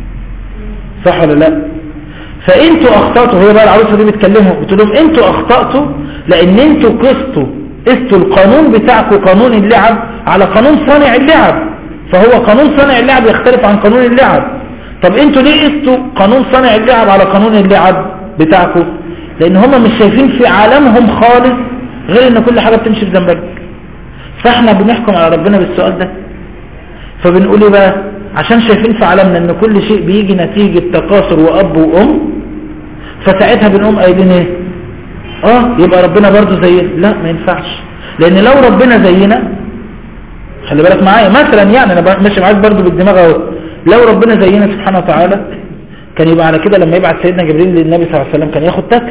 صح ولا لا؟ فانتوا اخطأتوا. هي بقى العروسة دي بتكلمهم بتقول لهم انتوا اخطأتوا لان انتوا قستوا القانون بتاعكم قانون اللعب على قانون صانع اللعب، فهو قانون صانع اللعب يختلف عن قانون اللعب. طب انتوا ليه قستوا قانون صانع اللعب على قانون اللعب بتاعكم؟ لان هم مش شايفين في عالمهم خالص غير ان كل حاجة بتمشي بزنبلك. فاحنا بنحكم على ربنا بالسؤال ده، فبنقول ايه بقى؟ عشان شايفين في عالمنا ان كل شيء بيجي نتيجة تكاثر واب وام، فساعتها بنقوم قايلين ايه؟ يبقى ربنا برضو زينا. لا، ما ينفعش، لان لو ربنا زينا، خلي بالك معايا مثلا، يعني انا ماشي معاك برضو بالدماغ اهو، لو ربنا زينا سبحانه وتعالى كان يبقى على كده لما يبعت سيدنا جبريل للنبي صلى الله عليه وسلم كان ياخد تكل،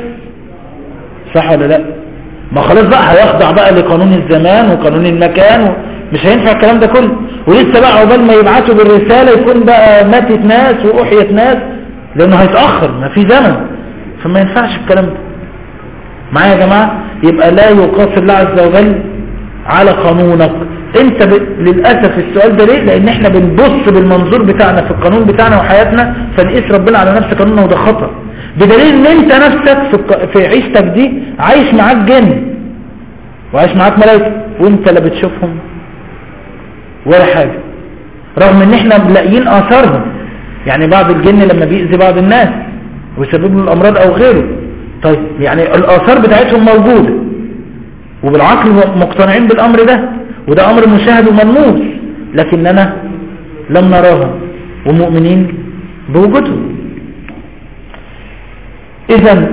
صح ولا لا؟ ما خلاص بقى هيخضع بقى لقانون الزمان وقانون المكان مش هينفع الكلام ده كله. ولسه بقى عقبال ما يبعتوا بالرسالة يكون بقى ماتت ناس وأحيت ناس، لأنه هيتأخر، ما في زمن، فما ينفعش الكلام ده معايا يا جماعة. يبقى لا يقاس الله عز وجل على قانونك انت للأسف. السؤال ده ليه؟ لأن احنا بنبص بالمنظور بتاعنا في القانون بتاعنا وحياتنا، فنقيس ربنا على نفس قانوننا، وده خطأ. بدليل ان انت نفسك في عيشتك دي عايش معاك جن وعايش معاك ملائكة وانت لا بتشوفهم ولا حاجة، رغم ان احنا ملاقيين اثارهم. يعني بعض الجن لما بيأذي بعض الناس ويسبب له الامراض او غيره، طيب يعني الاثار بتاعتهم موجودة وبالعقل مقتنعين بالامر ده، وده امر مشاهد وملموس، لكننا لم نراهم ومؤمنين بوجودهم. إذن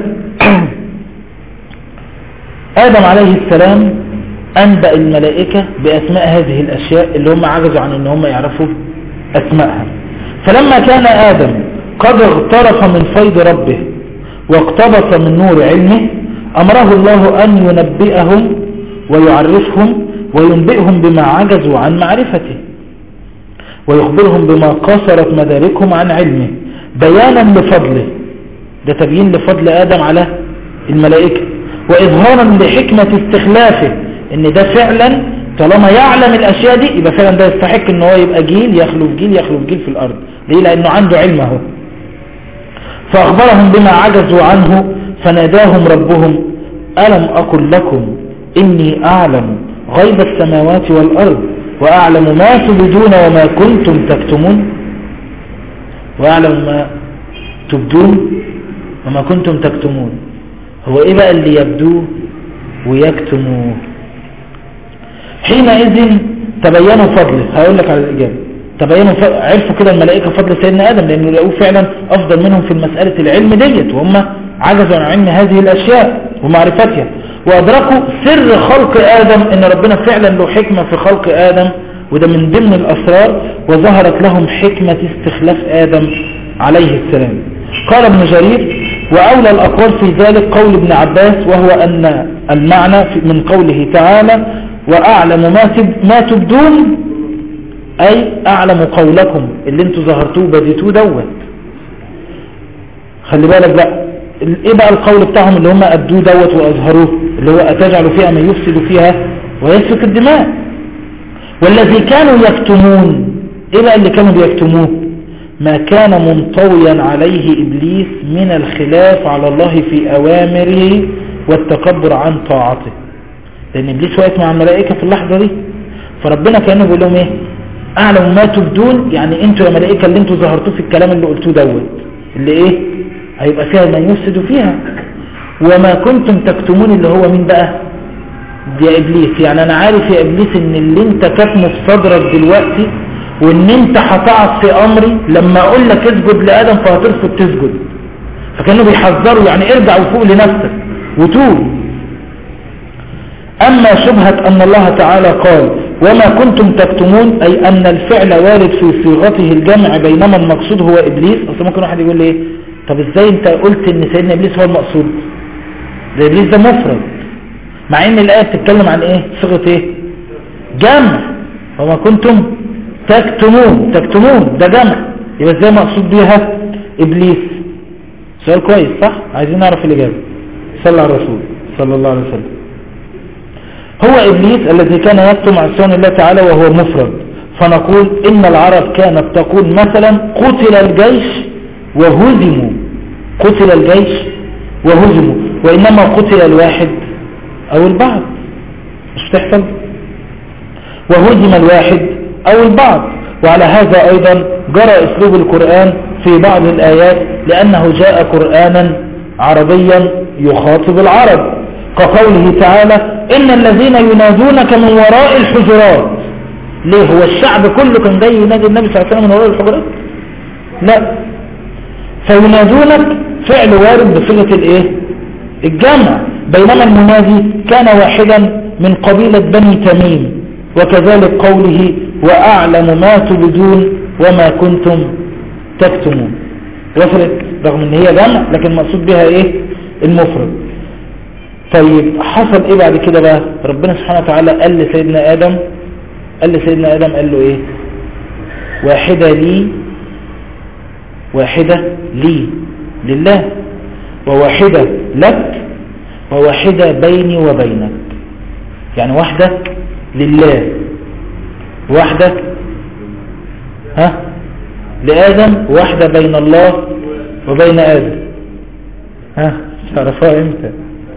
آدم عليه السلام أنبأ الملائكة بأسماء هذه الأشياء اللي هم عجزوا عن أن هم يعرفوا أسمائها. فلما كان آدم قد اغترف من فيض ربه واقتبس من نور علمه أمره الله أن ينبئهم ويعرفهم وينبئهم بما عجزوا عن معرفته ويخبرهم بما قصرت مداركهم عن علمه بيانا لفضله. ده تبيين لفضل آدم على الملائكة وإظهارا لحكمة استخلافه، ان ده فعلا طالما يعلم الأشياء دي يبقى فعلا ده يستحق ان هو يبقى جيل يخلف جيل في الأرض. ليه؟ لأنه عنده علمه. فأخبرهم بما عجزوا عنه فناداهم ربهم ألم أقل لكم إني أعلم غيب السماوات والأرض وأعلم ما تبدون وما كنتم تكتمون. وأعلم ما تبدون وما كنتم تكتمون. هو إيه بقى اللي يبدوه ويكتموه؟ حينئذ تبينوا فضله. هقول لك على الإجابة. تبينوا عرفوا كده الملائكة فضل سيدنا آدم لأنه لقوه فعلا أفضل منهم في مسألة العلم ديت، وهم عجزوا عن علم هذه الأشياء ومعرفتها. وأدركوا سر خلق آدم إن ربنا فعلا له حكمة في خلق آدم، وده من ضمن الأسرار. وظهرت لهم حكمة استخلاف آدم عليه السلام. قال ابن جرير وأولى الأقوال في ذلك قول ابن عباس، وهو أن المعنى من قوله تعالى وأعلم ما تبدون، أي أعلم قولكم اللي انتوا ظهرتوه بديتوه دوت. خلي بالك بقى ايه بقى القول بتاعهم اللي هم أبدوه دوت وأظهروه، اللي هو أتجعل فيها من يفسد فيها ويسفك الدماء. والذي كانوا يكتمون، ايه بقى اللي كانوا بيكتموه؟ ما كان منطويا عليه إبليس من الخلاف على الله في أوامره والتكبر عن طاعته. لأن إبليس واقف مع الملائكة في اللحظة دي، فربنا كانوا بيقول لهم ايه؟ أعلم ما تبدون، يعني انتوا يا ملائكة اللي انتوا ظهرتوه في الكلام اللي قلتوه دوت اللي ايه؟ هيبقى فيها من يفسد فيها. وما كنتم تكتمون اللي هو مين بقى؟ يا إبليس. يعني أنا عارف يا إبليس ان اللي انت كاتمه في صدرك دلوقتي وان انت هتعص في امري لما اقول لك اسجد لآدم فهترفض تسجد. فكانوا بيحذروا يعني ارجع وفوق لنفسك وتوب. اما شبهة ان الله تعالى قال وما كنتم تكتمون، اي ان الفعل وارد في صيغته الجمع بينما المقصود هو ابليس. اصلا ممكن واحد يقول لي ايه؟ طب ازاي انت قلت ان سيدنا ابليس هو المقصود؟ ده ابليس ده مفرد، مع ان الايه بتتكلم عن ايه؟ صيغه ايه؟ جمع. وما كنتم تكتمون ده جمع، يبقى ازاي مقصود بيها ابليس؟ سؤال كويس صح؟ عايزين نعرف الاجابه. صلى على الرسول صلى الله عليه وسلم. هو ابليس الذي كان يكتم عصيان الله تعالى وهو مفرد. فنقول ان العرب كانت تقول مثلا قتل الجيش وهزموا، قتل الجيش وهزموا، وانما قتل الواحد او البعض. مش تحصل؟ وهزم الواحد او البعض. وعلى هذا ايضا جرى اسلوب القرآن في بعض الايات لانه جاء قرآنا عربيا يخاطب العرب، كقوله تعالى ان الذين ينادونك من وراء الحجرات. ليه؟ هو الشعب كله كان جاي ينادي النبي صلى الله عليه وسلم من وراء الحجرات؟ لا. فينادونك فعل وارد بصيغه الايه؟ الجمع، بينما المنادي كان واحدا من قبيلة بني تميم. وكذلك قوله وأعلم ما تبدون وما كنتم تكتمون. وصلت؟ رغم ان هي جمع لكن مقصود بها ايه؟ المفرد. طيب حصل ايه بعد كده بقى؟ ربنا سبحانه وتعالى قال لسيدنا آدم قال له ايه؟ واحدة لي لله، وواحدة لك، وواحدة بيني وبينك. يعني واحدة لله، واحدة لآدم، واحدة بين الله وبين آدم. تعرفها امتى؟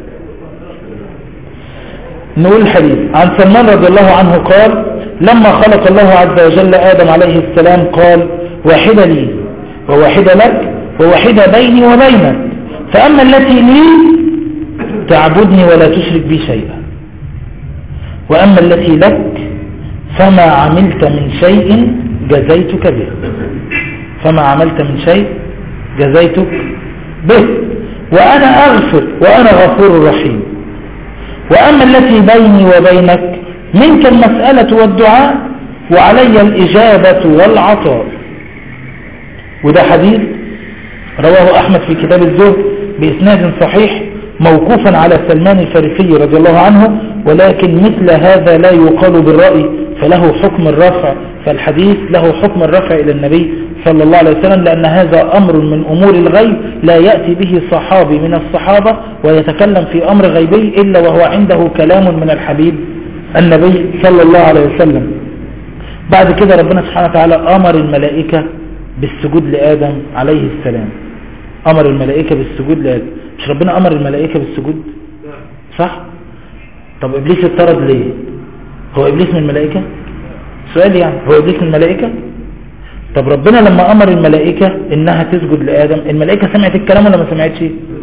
نقول الحديث عن سلمان رضي الله عنه قال لما خلق الله عز وجل آدم عليه السلام قال واحدة لي وواحدة لك وواحدة بيني وبينك، فأما التي لي تعبدني ولا تشرك بي شيئا، وأما التي لك فما عملت من شيء جزيتك به. فما عملت من شيء جزيتك به وأنا أغفر وأنا غفور رحيم. وأما التي بيني وبينك منك المسألة والدعاء وعلي الإجابة والعطاء. وده حديث رواه أحمد في كتاب الزهد بإسناد صحيح موقوفا على سلمان الفارسي رضي الله عنه، ولكن مثل هذا لا يقال بالرأي فله حكم الرفع، فالحديث له حكم الرفع إلى النبي صلى الله عليه وسلم، لأن هذا أمر من أمور الغيب لا يأتي به صحابي من الصحابة ويتكلم في أمر غيبي إلا وهو عنده كلام من الحبيب النبي صلى الله عليه وسلم. بعد كده ربنا سبحانه وتعالى أمر الملائكة بالسجود لآدم عليه السلام. أمر الملائكة بالسجود لآدم. مش ربنا أمر الملائكة بالسجود؟ صح؟ طب إبليس اضطرد ليه؟ هو إبليس من الملائكة؟ سؤال يعني، هو إبليس من الملائكة؟ طب ربنا لما أمر الملائكة إنها تسجد لآدم، الملائكة سمعت الكلام ولا ما سمعتش؟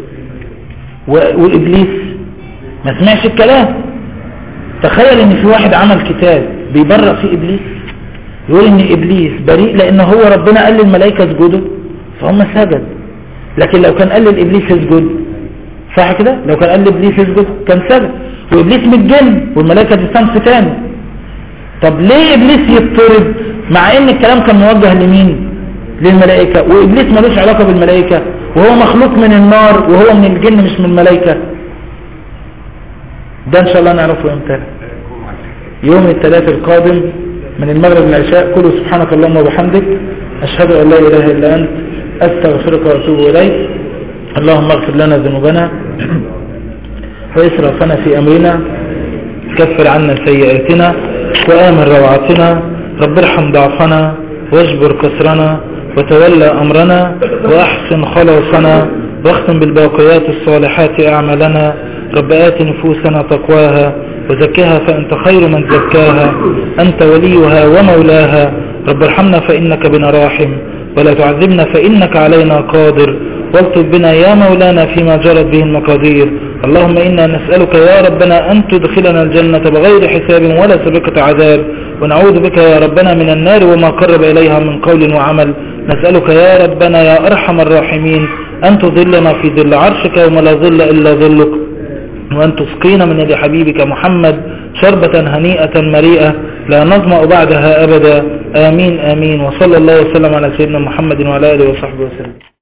وإبليس ما سمعش الكلام. تخيل إن في واحد عمل كتاب بيبرأ فيه إبليس، يقول إن إبليس بريء لأن هو ربنا قال للملائكة اسجدوا فهم سجد. لكن لو كان قال لإبليس اسجد، صح كده؟ لو كان قال لإبليس اسجد كان سجد، وإبليس من الجن والملائكة دي صنف تاني. طب ليه إبليس يضطرد مع إن الكلام كان موجه لمين؟ للملائكة، وإبليس ملوش علاقة بالملائكة وهو مخلوق من النار وهو من الجن مش من الملائكة؟ ده إن شاء الله نعرفه امتى؟ يوم الثلاث القادم من المغرب للعشاء. قولوا سبحانك اللهم وبحمدك أشهد أن لا إله إلا أنت أستغفرك وأتوب إليك. اللهم اغفر لنا ذنوبنا وإسرافنا في أمرنا، كفر عنا سيئاتنا وآمن روعاتنا، رب ارحم ضعفنا واجبر كسرنا وتولى أمرنا وأحسن خلاصنا، واختم بالباقيات الصالحات أعمالنا. رب آت نفوسنا تقواها وزكها فأنت خير من زكاها، أنت وليها ومولاها. رب ارحمنا فإنك بنا راحم، ولا تعذبنا فإنك علينا قادر، والطف بنا يا مولانا فيما جرت به المقادير. اللهم إنا نسألك يا ربنا أن تدخلنا الجنة بغير حساب ولا سابقة عذاب، ونعوذ بك يا ربنا من النار وما قرب إليها من قول وعمل. نسألك يا ربنا يا أرحم الراحمين أن تظلنا في ظل عرشك يوم لا ظل إلا ظلك، وأن تسقينا من يد حبيبك محمد شربة هنيئة مريئة لا نظمأ بعدها أبدا. آمين آمين. وصلى الله وسلم على سيدنا محمد وعلى آله وصحبه وسلم.